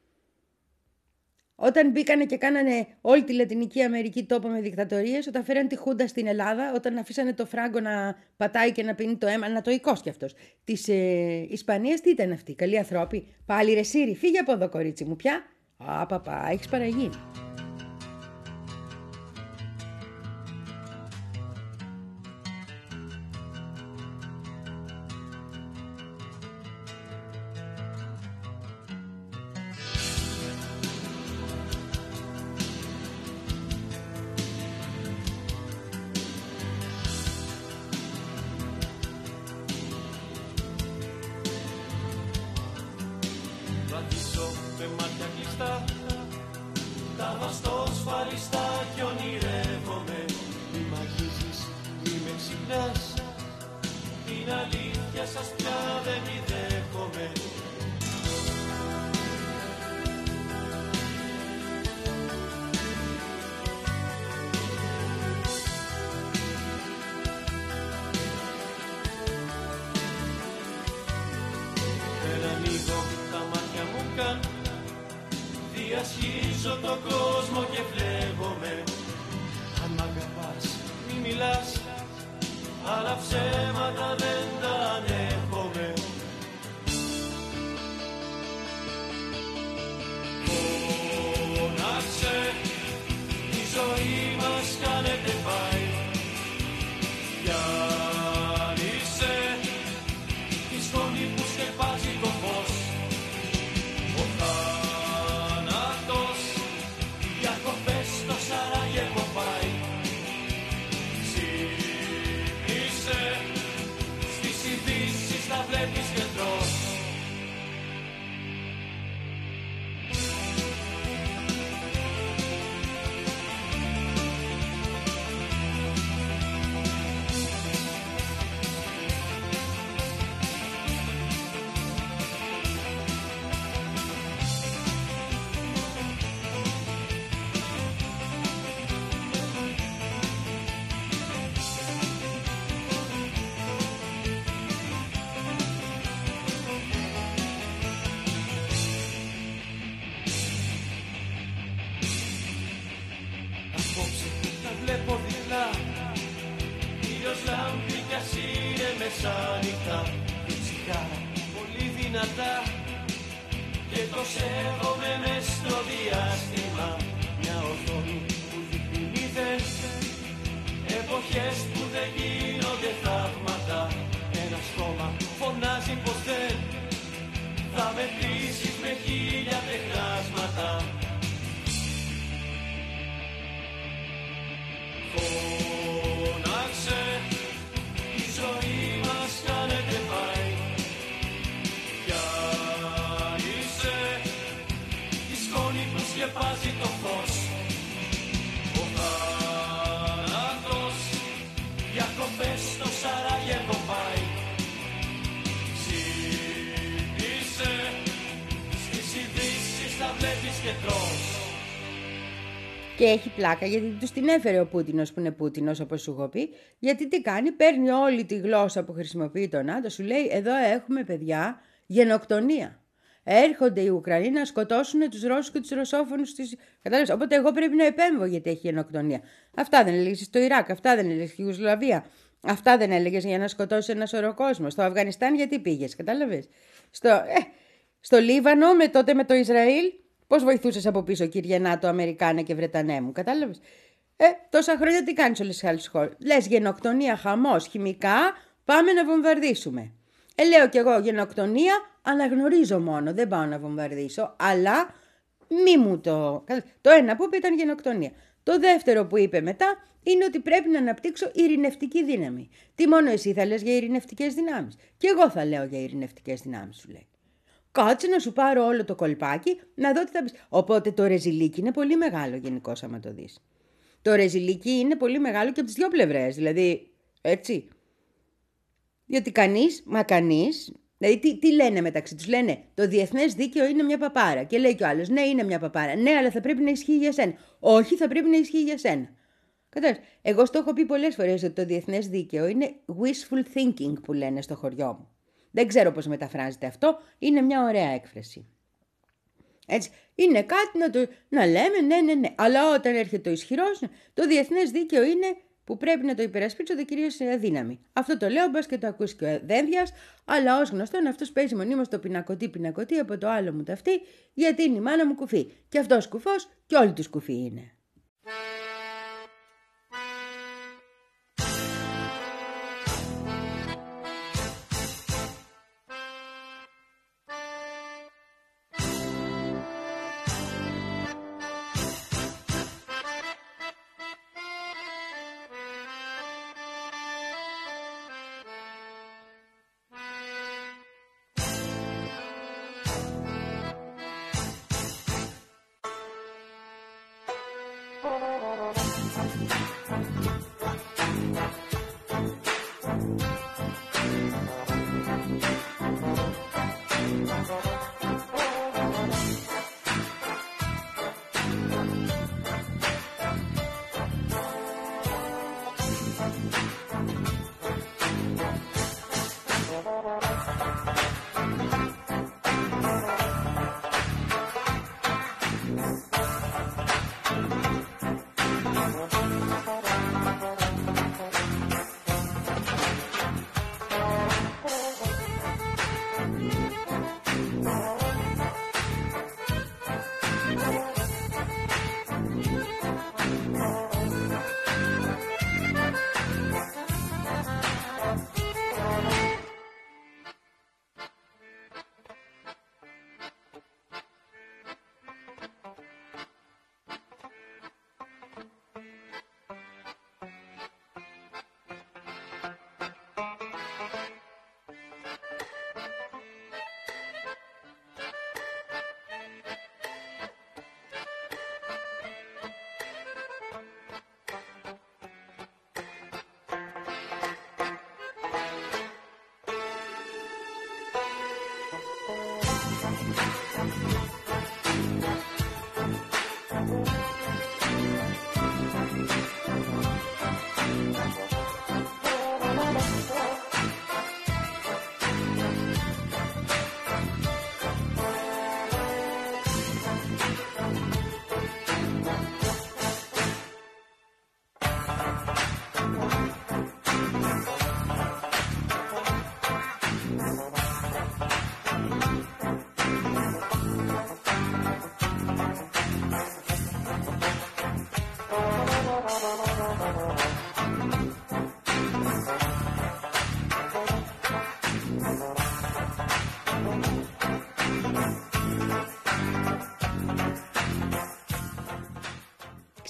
Όταν μπήκανε και κάνανε όλη τη Λατινική Αμερική τόπο με δικτατορίες, όταν φέραν τη Χούντα στην Ελλάδα, όταν αφήσανε το Φράγκο να πατάει και να πίνει το αίμα, ανατοϊκός κι αυτός, της ε, Ισπανίας, τι ήταν αυτή? Καλή ανθρώπη? Πάλι ρε Σύρι, φύγε από εδώ κορίτσι μου πια. Α, παπά, έχεις παραγίνει. Διασχίζω τον κόσμο Απόψε τα βλέπω διπλά. Ήλιος λάμπει κι ας είναι μεσάνυχτα. Η τσιγάρα πολύ δυνατά και το σέβομαι μες στο διάστημα. Μια οθόνη που δείχνει μηδέν, εποχές που δεν γίνονται θαύματα. Ένα στόμα φωνάζει πως δεν θα μετρήσεις με χίλια τεχνάσματα. Φώναξε, η ζωή μας κάνετε πάει. Κι αν είσαι η σκόνη που σκεπάζει το φως, ο θάνατος διακοπές στο Σαράγεβο πάει. Ξύπνησε, στις ειδήσεις τα βλέπεις και τρως. Και έχει πλάκα γιατί τους την έφερε ο Πούτινος που είναι Πούτινος, όπως σου έχω πει. Γιατί τι κάνει, παίρνει όλη τη γλώσσα που χρησιμοποιεί το ΝΑΤΟ, σου λέει εδώ έχουμε παιδιά γενοκτονία. Έρχονται οι Ουκρανοί να σκοτώσουν τους Ρώσους και τους Ρωσόφωνους. Της... Κατάλαβες, οπότε εγώ πρέπει να επέμβω γιατί έχει γενοκτονία. Αυτά δεν έλεγες στο Ιράκ, αυτά δεν έλεγες στη Ιουγκοσλαβία. Αυτά δεν έλεγες για να σκοτώσεις ένα σωρό κόσμο. Στο Αφγανιστάν γιατί πήγες, κατάλαβες. Στο, ε, στο Λίβανο με τότε με το Ισραήλ. Πώς βοηθούσες από πίσω, κύριε ΝΑΤΟ, Αμερικάνε και Βρετανέ μου, κατάλαβες. Ε, τόσα χρόνια τι κάνεις όλες τις άλλες χώρες. Λες γενοκτονία, χαμός, χημικά, πάμε να βομβαρδίσουμε. Ε, λέω κι εγώ γενοκτονία, αναγνωρίζω μόνο, δεν πάω να βομβαρδίσω, αλλά μη μου το... Το ένα που είπε ήταν γενοκτονία. Το δεύτερο που είπε μετά είναι ότι πρέπει να αναπτύξω ειρηνευτική δύναμη. Τι μόνο εσύ θα λες για ειρηνευτικές δυνάμεις. Και εγώ θα λέω για ειρηνευτικές δυνάμεις, σου λέει. Κάτσε να σου πάρω όλο το κολπάκι, να δω τι θα πεις. Οπότε το ρεζιλίκι είναι πολύ μεγάλο γενικώς άμα το δεις. Το ρεζιλίκι είναι πολύ μεγάλο και από τις δύο πλευρές, δηλαδή, έτσι. Διότι κανείς, μα κανείς, δηλαδή τι, τι λένε μεταξύ τους, λένε το διεθνές δίκαιο είναι μια παπάρα. Και λέει κι ο άλλος, ναι είναι μια παπάρα, ναι αλλά θα πρέπει να ισχύει για σένα. Όχι, θα πρέπει να ισχύει για σένα. Κατάλαβες, εγώ στο έχω πει πολλές φορές ότι το διεθνές δίκαιο είναι wishful thinking που λένε στο χωριό μου. Δεν ξέρω πώς μεταφράζεται αυτό, είναι μια ωραία έκφραση. Έτσι, είναι κάτι να, το, να λέμε ναι, ναι, ναι, αλλά όταν έρχεται το ισχυρός, το διεθνές δίκαιο είναι που πρέπει να το υπερασπίζονται κυρίως σε αδύναμη. Αυτό το λέω, μπας και το ακούσει και ο Δένδιας, αλλά ως γνωστόν αυτός παίζει μονίμως το πινακωτή πινακωτή από το άλλο μου ταυτί, γιατί είναι η μάνα μου κουφή. Και αυτός κουφός και όλοι τους κουφοί είναι.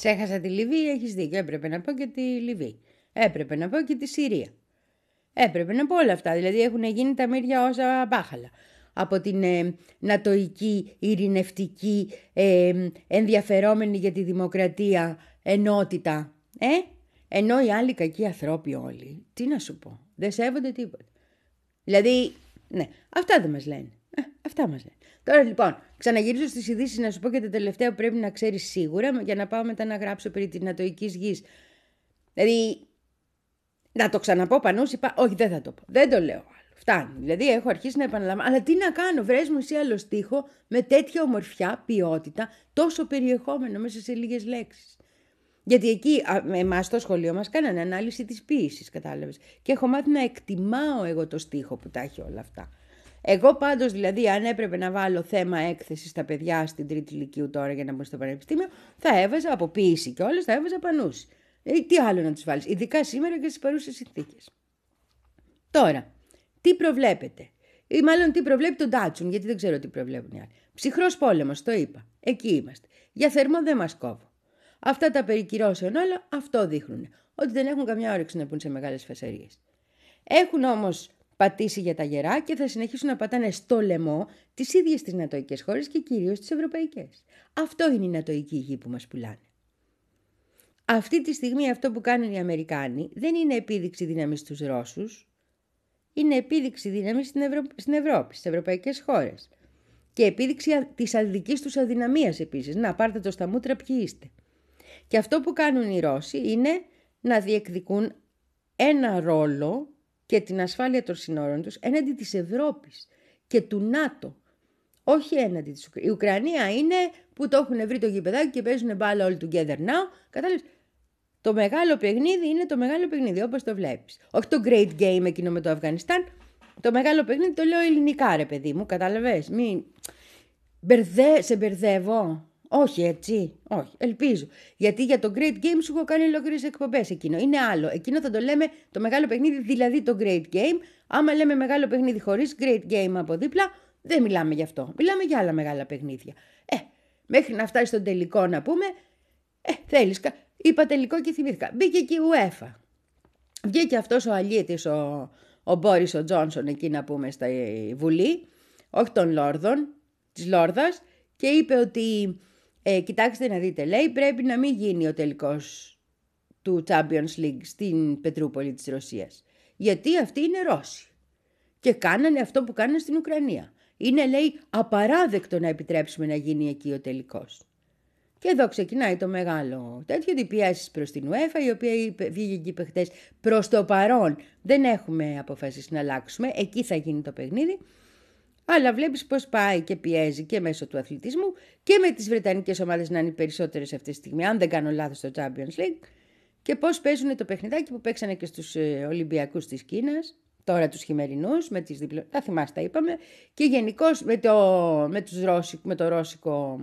Ξέχασα τη Λιβύη, έχεις δίκιο. Έπρεπε να πω και τη Λιβύη. Έπρεπε να πω και τη Συρία. Έπρεπε να πω όλα αυτά. Δηλαδή έχουν γίνει τα μύρια όσα μπάχαλα. Από την ε, νατοϊκή, ειρηνευτική, ε, ενδιαφερόμενη για τη δημοκρατία ενότητα. Ε? Ενώ οι άλλοι κακοί ανθρώποι όλοι, τι να σου πω, δεν σέβονται τίποτα. Δηλαδή, ναι, αυτά δεν μας λένε. Ε, αυτά μας λένε. Τώρα λοιπόν, ξαναγυρίζω στις ειδήσεις να σου πω και το τελευταίο που πρέπει να ξέρεις σίγουρα για να πάω μετά να γράψω περί της νατοϊκής γης. Δηλαδή, να το ξαναπώ Πανούση, πα... όχι δεν θα το πω, δεν το λέω άλλο. Φτάνει. Δηλαδή έχω αρχίσει να επαναλαμβάνω. Αλλά τι να κάνω, βρες μου εσύ άλλο στίχο με τέτοια ομορφιά, ποιότητα, τόσο περιεχόμενο μέσα σε λίγες λέξεις. Γιατί εκεί εμάς στο σχολείο μας κάνανε ανάλυση της ποίησης, κατάλαβες. Και έχω μάθει να εκτιμάω εγώ το στίχο που τα έχει όλα αυτά. Εγώ πάντως δηλαδή αν έπρεπε να βάλω θέμα έκθεση στα παιδιά στην τρίτη λυκείου τώρα για να μπουν στο πανεπιστήμιο, θα έβαζα από ποίηση και όλες θα έβαζα Πανούση. Ε, τι άλλο να τους βάλεις, ειδικά σήμερα και στις παρούσες συνθήκες. Τώρα, τι προβλέπετε, ή μάλλον τι προβλέπει τον Ντάτσουν, γιατί δεν ξέρω τι προβλέπουν οι άλλοι. Ψυχρός πόλεμος, το είπα. Εκεί είμαστε. Για θερμό δεν μας κόβω. Αυτά τα περί κυρώσεων όλα, αυτό δείχνουν. Ότι δεν έχουν καμιά όρεξη να πούν σε μεγάλες φασαρίες. Έχουν όμως πατήσει για τα γερά και θα συνεχίσουν να πατάνε στο λαιμό τις ίδιες τις νατοικές χώρες και κυρίως τις ευρωπαϊκές. Αυτό είναι η νατοική γη που μας πουλάνε. Αυτή τη στιγμή αυτό που κάνουν οι Αμερικάνοι δεν είναι επίδειξη δύναμης στους Ρώσους, είναι επίδειξη δύναμης στην, Ευρω... στην Ευρώπη, στις ευρωπαϊκές χώρες. Και επίδειξη της αδικής τους αδυναμίας επίσης. Να πάρτε το στα μούτρα ποιοι είστε. Και αυτό που κάνουν οι Ρώσοι είναι να διεκδικούν ένα ρόλο και την ασφάλεια των συνόρων τους έναντι της Ευρώπης και του ΝΑΤΟ. Όχι έναντι της Ουκρανίας. Η Ουκρανία είναι που το έχουν βρει το γηπεδάκι και παίζουν μπάλα all together now. Κατάλαβες. Το μεγάλο παιχνίδι είναι το μεγάλο παιχνίδι όπως το βλέπεις. Όχι το great game εκείνο με το Αφγανιστάν. Το μεγάλο παιχνίδι το λέω ελληνικά ρε παιδί μου. Κατάλαβες. Μην... Μπερδε... Σε μπερδεύω. Όχι έτσι, όχι, ελπίζω. Γιατί για το Great Game σου έχω κάνει ολόκληρες εκπομπές εκείνο. Είναι άλλο. Εκείνο θα το λέμε το μεγάλο παιχνίδι, δηλαδή το Great Game. Άμα λέμε μεγάλο παιχνίδι χωρίς Great Game από δίπλα, δεν μιλάμε γι' αυτό. Μιλάμε για άλλα μεγάλα παιχνίδια. Ε, μέχρι να φτάσει στον τελικό να πούμε, ε, θέλεις, είπα τελικό και θυμήθηκα. Μπήκε και η UEFA. Βγήκε αυτός ο αλήτης, ο, ο Μπόρις ο Τζόνσον, εκεί να πούμε, στα Βουλή, όχι των Λόρδων, της Λόρδας, και είπε ότι. Ε, κοιτάξτε να δείτε, λέει, πρέπει να μην γίνει ο τελικός του Champions League στην Πετρούπολη της Ρωσίας. Γιατί αυτοί είναι Ρώσοι. Και κάνανε αυτό που κάνανε στην Ουκρανία. Είναι, λέει, απαράδεκτο να επιτρέψουμε να γίνει εκεί ο τελικός. Και εδώ ξεκινάει το μεγάλο τέτοιο, ότι πιέσεις προς την UEFA, η οποία είπε, βγήκε και είπε χτες, προς το παρόν δεν έχουμε αποφασίσει να αλλάξουμε, εκεί θα γίνει το παιχνίδι. Αλλά βλέπεις πώς πάει και πιέζει και μέσω του αθλητισμού και με τις βρετανικές ομάδες να είναι περισσότερες αυτή τη στιγμή, αν δεν κάνω λάθος, στο Champions League, και πώς παίζουν το παιχνιδάκι που παίξανε και στους ε, Ολυμπιακούς της Κίνας, τώρα τους χειμερινούς, με τις διπλο... τα θυμάστε τα είπαμε, και γενικώς με το, με τους Ρώσικ, με το ρώσικο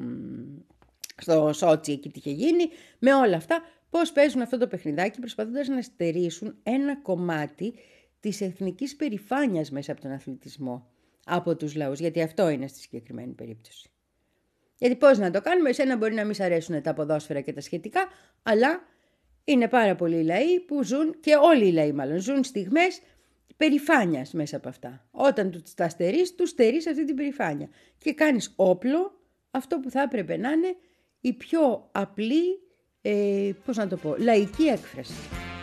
στο Σότσι εκεί τι είχε γίνει, με όλα αυτά, πώς παίζουν αυτό το παιχνιδάκι προσπαθώντας να στερήσουν ένα κομμάτι της εθνικής περηφάνειας μέσα από τον αθλητισμό. Από τους λαούς, γιατί αυτό είναι στη συγκεκριμένη περίπτωση. Γιατί πώς να το κάνουμε, εσένα μπορεί να μην σ' αρέσουν τα ποδόσφαιρα και τα σχετικά, αλλά είναι πάρα πολλοί λαοί που ζουν, και όλοι οι λαοί μάλλον, ζουν στιγμές περηφάνειας μέσα από αυτά. Όταν τους τα στερείς, τους στερείς αυτή την περηφάνεια. Και κάνεις όπλο αυτό που θα έπρεπε να είναι η πιο απλή, ε, πώς να το πω, λαϊκή έκφραση.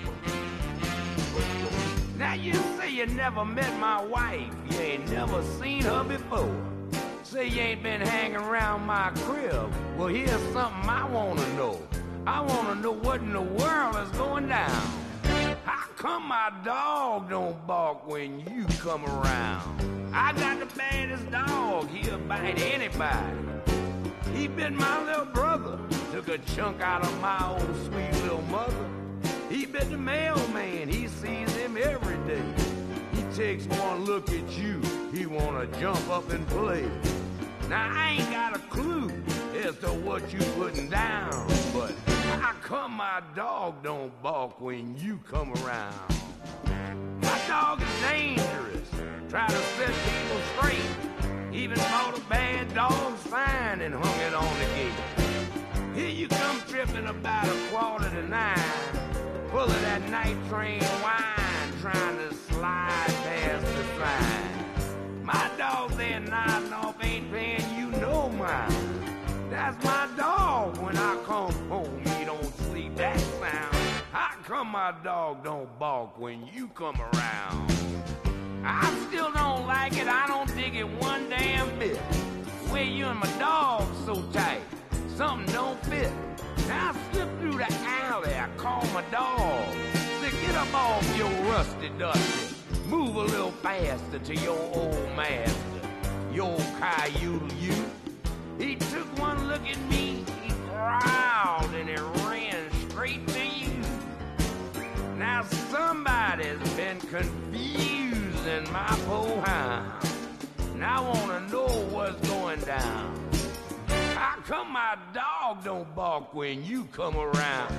Now you say you never met my wife, you ain't never seen her before. Say you ain't been hanging around my crib. Well, here's something I wanna know. I wanna know what in the world is going down. How come my dog don't bark when you come around? I got the baddest dog, he'll bite anybody. He bit my little brother, took a chunk out of my old sweet little mother. He bit the mailman, he sees him every day. He takes one look at you, he wanna jump up and play. Now I ain't got a clue as to what you putting down, but how come my dog don't bark when you come around? My dog is dangerous, try to set people straight. Even bought a bad dog's fine and hung it on the gate. Here you come tripping about a quarter to nine, full of that night train wine, trying to slide past the sign. My dog there nodding off ain't paying you no mind. That's my dog. When I come home, he don't sleep that sound. How come my dog don't bark when you come around? I still don't like it, I don't dig it one damn bit. Way you and my dog so tight, something don't fit. Now I slip through the alley, I call my dog. Say, get up off your rusty dusty, move a little faster to your old master, your coyote you. He took one look at me, he growled, and he ran straight to you. Now somebody's been confusing my poor hound, and I wanna know what's going down. How come my dog don't bark when you come around?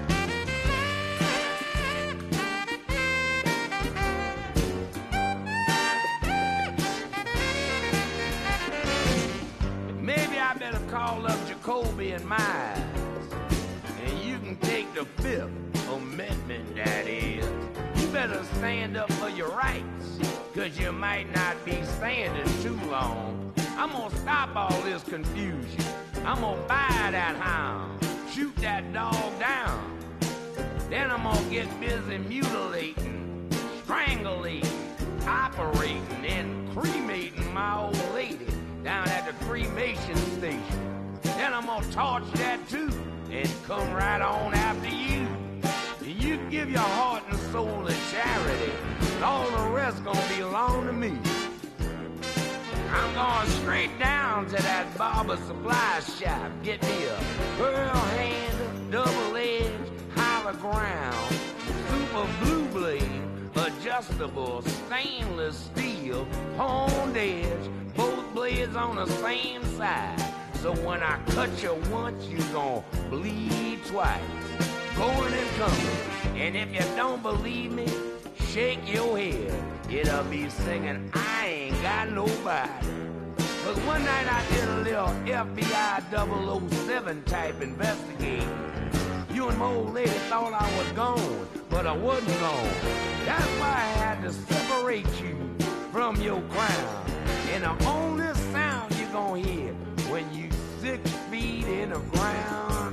Maybe I better call up Jacoby and Miles, and you can take the fifth amendment, that is. You better stand up for your rights, cause you might not be standing too long. I'm gonna stop all this confusion. I'm gonna buy that hound, shoot that dog down. Then I'm gonna get busy mutilating, strangulating, operating, and cremating my old lady down at the cremation station. Then I'm gonna torch that too and come right on after you. And you give your heart and soul to charity, and all the rest gonna belong to me. I'm going straight down to that barber supply shop, get me a pearl hand, double-edged, hollow ground, super blue blade, adjustable stainless steel, honed edge, both blades on the same side. So when I cut you once, you gon' bleed twice, going and coming. And if you don't believe me, shake your head. It'll be singing, I ain't got nobody. Cause one night I did a little F B I double oh seven type investigating. You and my old lady thought I was gone, but I wasn't gone. That's why I had to separate you from your crown. And the only sound you're gonna hear when you six feet in the ground.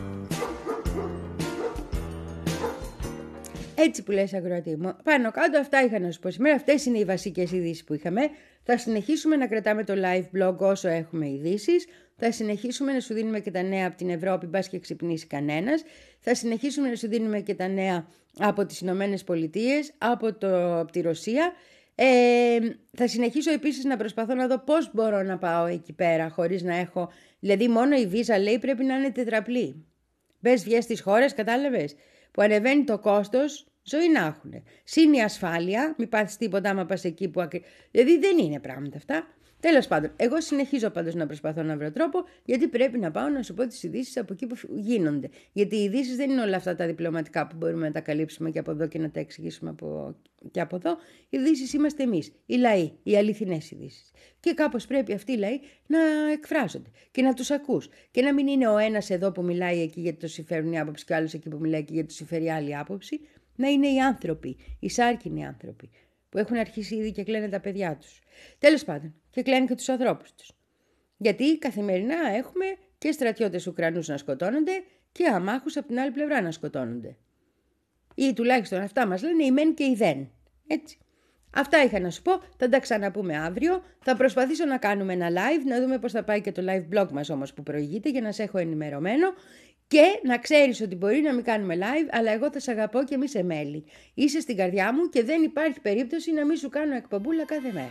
Έτσι που λες, αγρότη μου. Πάνω κάτω αυτά είχα να σου πω σήμερα. Αυτές είναι οι βασικές ειδήσεις που είχαμε. Θα συνεχίσουμε να κρατάμε το live blog όσο έχουμε ειδήσεις. Θα συνεχίσουμε να σου δίνουμε και τα νέα από την Ευρώπη, μπας και ξυπνήσει κανένας. Θα συνεχίσουμε να σου δίνουμε και τα νέα από τις Ηνωμένες Πολιτείες, από, το, από τη Ρωσία. Ε, θα συνεχίσω επίσης να προσπαθώ να δω πώς μπορώ να πάω εκεί πέρα χωρίς να έχω... Δηλαδή μόνο η βίζα λέει πρέπει να είναι τετραπλή. Μπες βγες στις χώρες, κατάλαβες, που ανεβαίνει το κόστος, ζωή να έχουν. Συν η ασφάλεια, μην πάθεις τίποτα άμα πας εκεί που... Ακρι... Δηλαδή δεν είναι πράγματα αυτά. Τέλος πάντων, εγώ συνεχίζω πάντως να προσπαθώ να βρω τρόπο, γιατί πρέπει να πάω να σου πω τις ειδήσεις από εκεί που γίνονται. Γιατί οι ειδήσεις δεν είναι όλα αυτά τα διπλωματικά που μπορούμε να τα καλύψουμε και από εδώ και να τα εξηγήσουμε από... και από εδώ. Οι ειδήσεις είμαστε εμείς, οι λαοί, οι αληθινές ειδήσεις. Και κάπως πρέπει αυτοί οι λαοί να εκφράζονται και να τους ακούς. Και να μην είναι ο ένας εδώ που μιλάει εκεί γιατί το συμφέρουν η άποψη και ο άλλος εκεί που μιλάει εκεί γιατί το συμφέρει άλλη άποψη. Να είναι οι άνθρωποι, οι σάρκινοι άνθρωποι, που έχουν αρχίσει ήδη και κλαίνε τα παιδιά τους. Τέλος πάντων, και κλαίνουν και τους ανθρώπους τους. Γιατί καθημερινά έχουμε και στρατιώτες Ουκρανούς να σκοτώνονται και αμάχους από την άλλη πλευρά να σκοτώνονται. Ή τουλάχιστον αυτά μας λένε οι μεν και οι δεν. Έτσι. Αυτά είχα να σου πω, θα τα ξαναπούμε αύριο. Θα προσπαθήσω να κάνουμε ένα live, να δούμε πώς θα πάει και το live blog μας όμως που προηγείται για να σε έχω ενημερωμένο. Και να ξέρεις ότι μπορεί να μην κάνουμε live, αλλά εγώ θα σε αγαπώ και μη σε μέλη. Είσαι στην καρδιά μου και δεν υπάρχει περίπτωση να μην σου κάνω εκπομπούλα κάθε μέρα.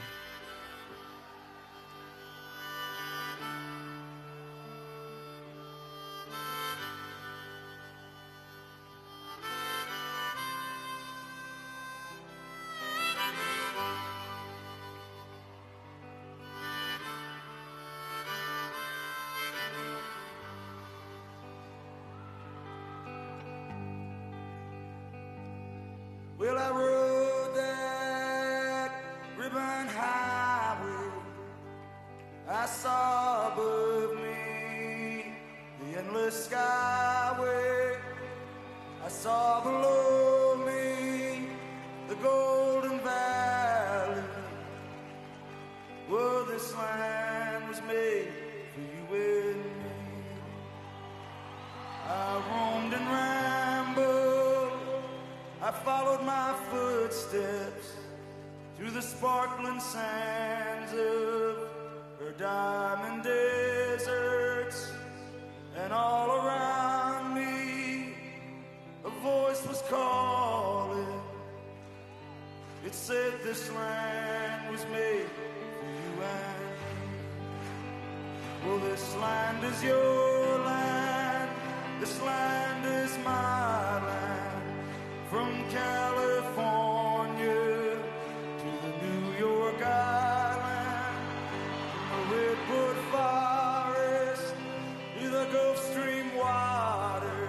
Well, I rode that ribbon highway. I saw above me the endless skyway. footsteps through the sparkling sands of her diamond deserts, and all around me a voice was calling. It said this land was made for you and me. Well, this land is your land, this land is my land. From California to the New York Island, from the Redwood Forest to the Gulf Stream water.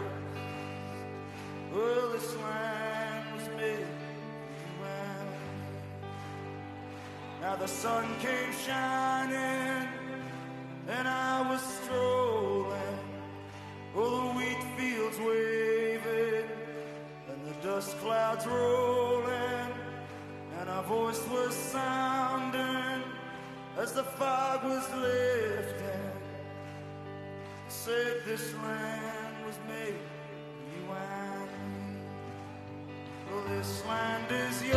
Well, this land was made for you and me. Now the sun came shining and I was strolling, oh, the wheat fields waving and the dust clouds rolling, and our voice was sounding as the fog was lifting. Said this land was made for you and me. Well, this land is yours.